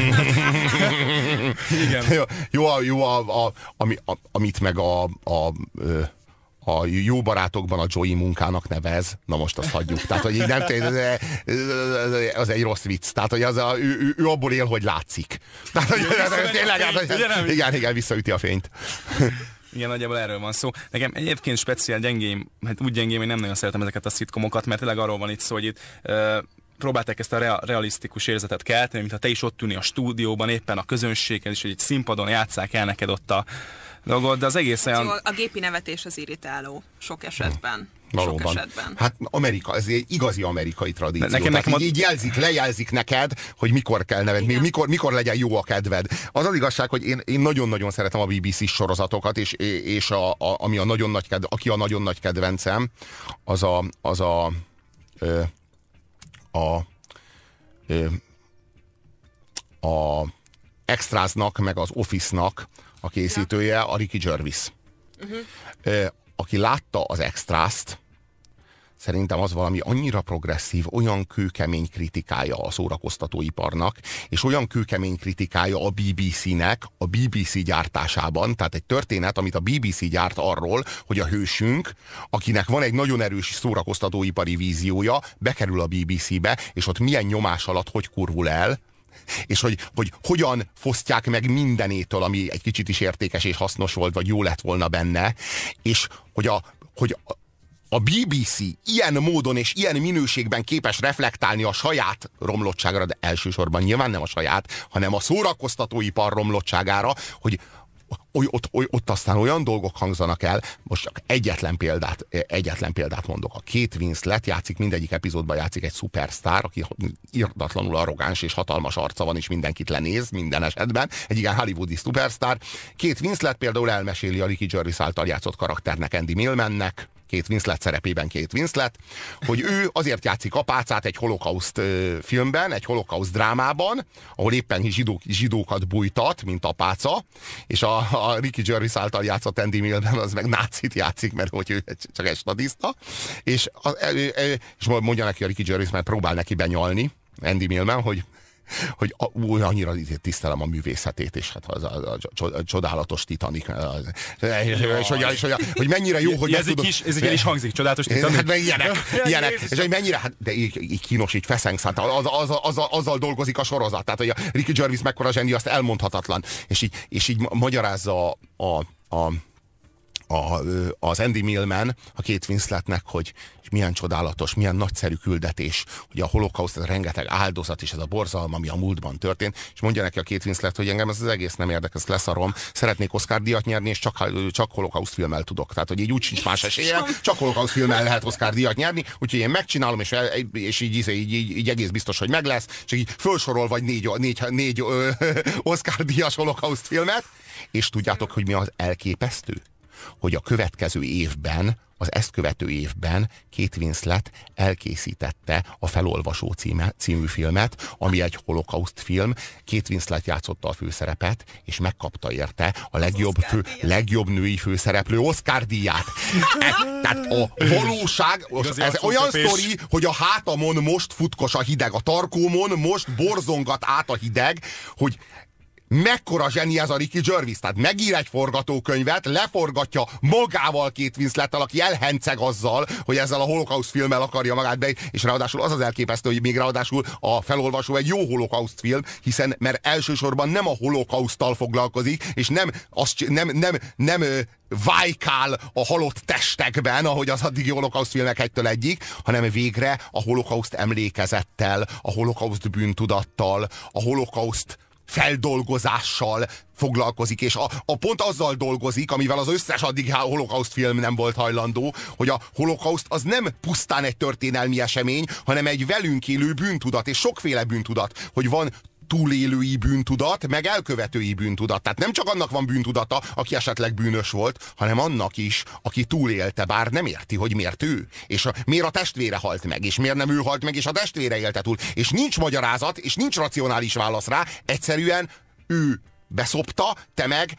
Igen. Jó, jó, jó a, a, ami, a, amit meg a, a, a jó barátokban a Joey munkának nevez, na most azt hagyjuk. Tehát, hogy így nem az egy rossz vicc. Tehát, hogy az a, ő, ő, ő abból él, hogy látszik. Tehát, hogy tényleg, igen, igen, visszaüti a fényt. Igen, nagyjából erről van szó. Nekem egyébként speciál gyengém, hát úgy gyengém, hogy nem nagyon szeretem ezeket a szitkomokat, mert tényleg arról van itt szó, hogy itt uh, próbálták ezt a rea- realisztikus érzetet kelteni, mintha te is ott ülni a stúdióban, éppen a közönséghez, és hogy egy színpadon játsszák el neked ott a dolgot, de az egész olyan... Jó, a gépi nevetés az irritáló sok esetben. Valóban. Sok esetben. Hát Amerika, ez egy igazi amerikai tradíció. Nekem, Tehát nekem így, így jelzik, lejelzik neked, hogy mikor kell nevedni, mikor, mikor legyen jó a kedved. Az az igazság, hogy én, én nagyon-nagyon szeretem a bé bé cé sorozatokat, és, és a, a, ami a nagyon nagy kedv, aki a nagyon nagy kedvencem, az a, az a, ö, a, ö, a Extrásnak, meg az Office-nak a készítője, a Ricky Gervais. Uh-huh. Ö, aki látta az Extrászt, szerintem az valami annyira progresszív, olyan kőkemény kritikája a szórakoztatóiparnak, és olyan kőkemény kritikája a bé bé cének, a bé bé cé gyártásában, tehát egy történet, amit a bé bé cé gyárt arról, hogy a hősünk, akinek van egy nagyon erős szórakoztatóipari víziója, bekerül a bé bé cébe, és ott milyen nyomás alatt hogy kurvul el, és hogy, hogy hogyan fosztják meg mindenétől, ami egy kicsit is értékes és hasznos volt, vagy jó lett volna benne, és hogy a, hogy a, a bé bé cé ilyen módon és ilyen minőségben képes reflektálni a saját romlottságára, de elsősorban nyilván nem a saját, hanem a szórakoztatóipar romlottságára, hogy Oly, ott, oly, ott aztán olyan dolgok hangzanak el, most csak egyetlen példát, egyetlen példát mondok. A Kate Winslet játszik, mindegyik epizódban játszik egy szupersztár, aki irdatlanul arrogáns és hatalmas arca van, és mindenkit lenéz minden esetben. Egy igen hollywoodi szupersztár. Kate Winslet például elmeséli a Ricky Gervais által játszott karakternek, Andy Millmannek, Kate Winslet szerepében Kate Winslet, hogy ő azért játszik apácát egy holokauszt filmben, egy holokauszt drámában, ahol éppen zsidók, zsidókat bújtat, mint apáca, és a, a Ricky Gervais által játszott Andy Millman az meg nácit játszik, mert hogy ő csak egy statiszta, és, és mondja neki a Ricky Gervais, mert próbál neki benyalni, Andy Millman, hogy hogy úgy annyira tisztelem a művészetét, és hát az a, a, a csodálatos Titanic. És hogy, és hogy, hogy mennyire jó, hogy ez egy kis, ez egy is hangzik, csodálatos Titanic. Hát meg ilyenek, ilyenek. És hogy mennyire, hát, de így, így kínos, így feszengsz, hát az, az, az, az, azzal dolgozik a sorozat. Tehát, hogy a Ricky Gervais mekkora zseni, azt elmondhatatlan. És így, és így magyarázza a, a, a A, az Andy Millman a Kate Winsletnek, hogy milyen csodálatos, milyen nagyszerű küldetés, hogy a holokauszt, ez a rengeteg áldozat és ez a borzalom, ami a múltban történt, és mondja neki a Kate Winslet, hogy engem ez az egész nem érdekel, ezt leszarom, szeretnék Oscar-díjat nyerni, és csak, csak holokauszt filmmel tudok. Tehát, hogy így úgy sincs más esélye, csak holokauszt filmmel lehet Oscar-díjat nyerni, úgyhogy én megcsinálom, és, és így, így, így, így egész biztos, hogy meg lesz, és így felsorol vagy négy, négy, négy Oscar-díjas holokauszt filmet, és tudjátok, hogy mi az elképesztő? Hogy a következő évben, az ezt követő évben Kate Winslet elkészítette a Felolvasó címe, című filmet, ami egy holokauszt film. Kate Winslet játszotta a főszerepet, és megkapta érte a legjobb, fő, legjobb női főszereplő Oscar-díját. E, tehát a valóság, ez olyan sztori, hogy a hátamon most futkos a hideg, a tarkómon most borzongat át a hideg, hogy mekkora zseni ez a Ricky Gervais, tehát megír egy forgatókönyvet, leforgatja magával Kate Winslettel, aki elhenceg azzal, hogy ezzel a holokauszt filmmel akarja magát be, és ráadásul az az elképesztő, hogy még ráadásul a Felolvasó egy jó holokauszt film, hiszen mert elsősorban nem a holokauszttal foglalkozik, és nem, azt, nem, nem, nem vájkál a halott testekben, ahogy az addigi holokauszt filmek egytől egyik, hanem végre a holokauszt emlékezettel, a holokauszt bűntudattal, a holokauszt feldolgozással foglalkozik, és a, a pont azzal dolgozik, amivel az összes addig holokauszt film nem volt hajlandó, hogy a holokauszt az nem pusztán egy történelmi esemény, hanem egy velünk élő bűntudat, és sokféle bűntudat, hogy van túlélői bűntudat, meg elkövetői bűntudat. Tehát nem csak annak van bűntudata, aki esetleg bűnös volt, hanem annak is, aki túlélte, bár nem érti, hogy miért ő. És a, miért a testvére halt meg, és miért nem ő halt meg, és a testvére élte túl. És nincs magyarázat, és nincs racionális válasz rá, egyszerűen ő beszopta, te meg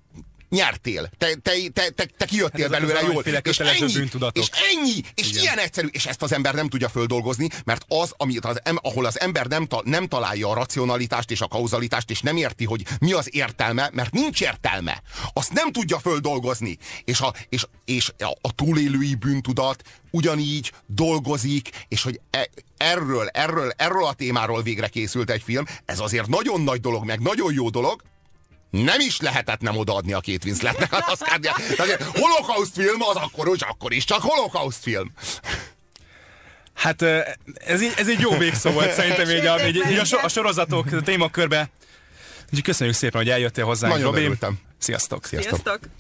nyertél. Te, te, te, te, te kijöttél hát belőle jól. És ennyi, bűntudatok. és ennyi, és igen. Ilyen egyszerű, és ezt az ember nem tudja földolgozni, mert az, amit az, ahol az ember nem, ta, nem találja a racionalitást és a kauzalitást, és nem érti, hogy mi az értelme, mert nincs értelme. Azt nem tudja földolgozni. És a, és, és a túlélői bűntudat ugyanígy dolgozik, és hogy e, erről, erről, erről a témáról végre készült egy film, ez azért nagyon nagy dolog, meg nagyon jó dolog. Nem is lehetett nem odaadni a Kate Winsletnek az Oscar-díjat. Tehát holokauszt film az akkor, úgy akkor is, csak holokauszt film. Hát ez, ez egy jó végszó volt szerintem így a, így, így a, so, a sorozatok témakörbe. Úgyhogy köszönjük szépen, hogy eljöttél hozzánk, Nagyon Robi. örültem. Sziasztok! Sziasztok! Sziasztok.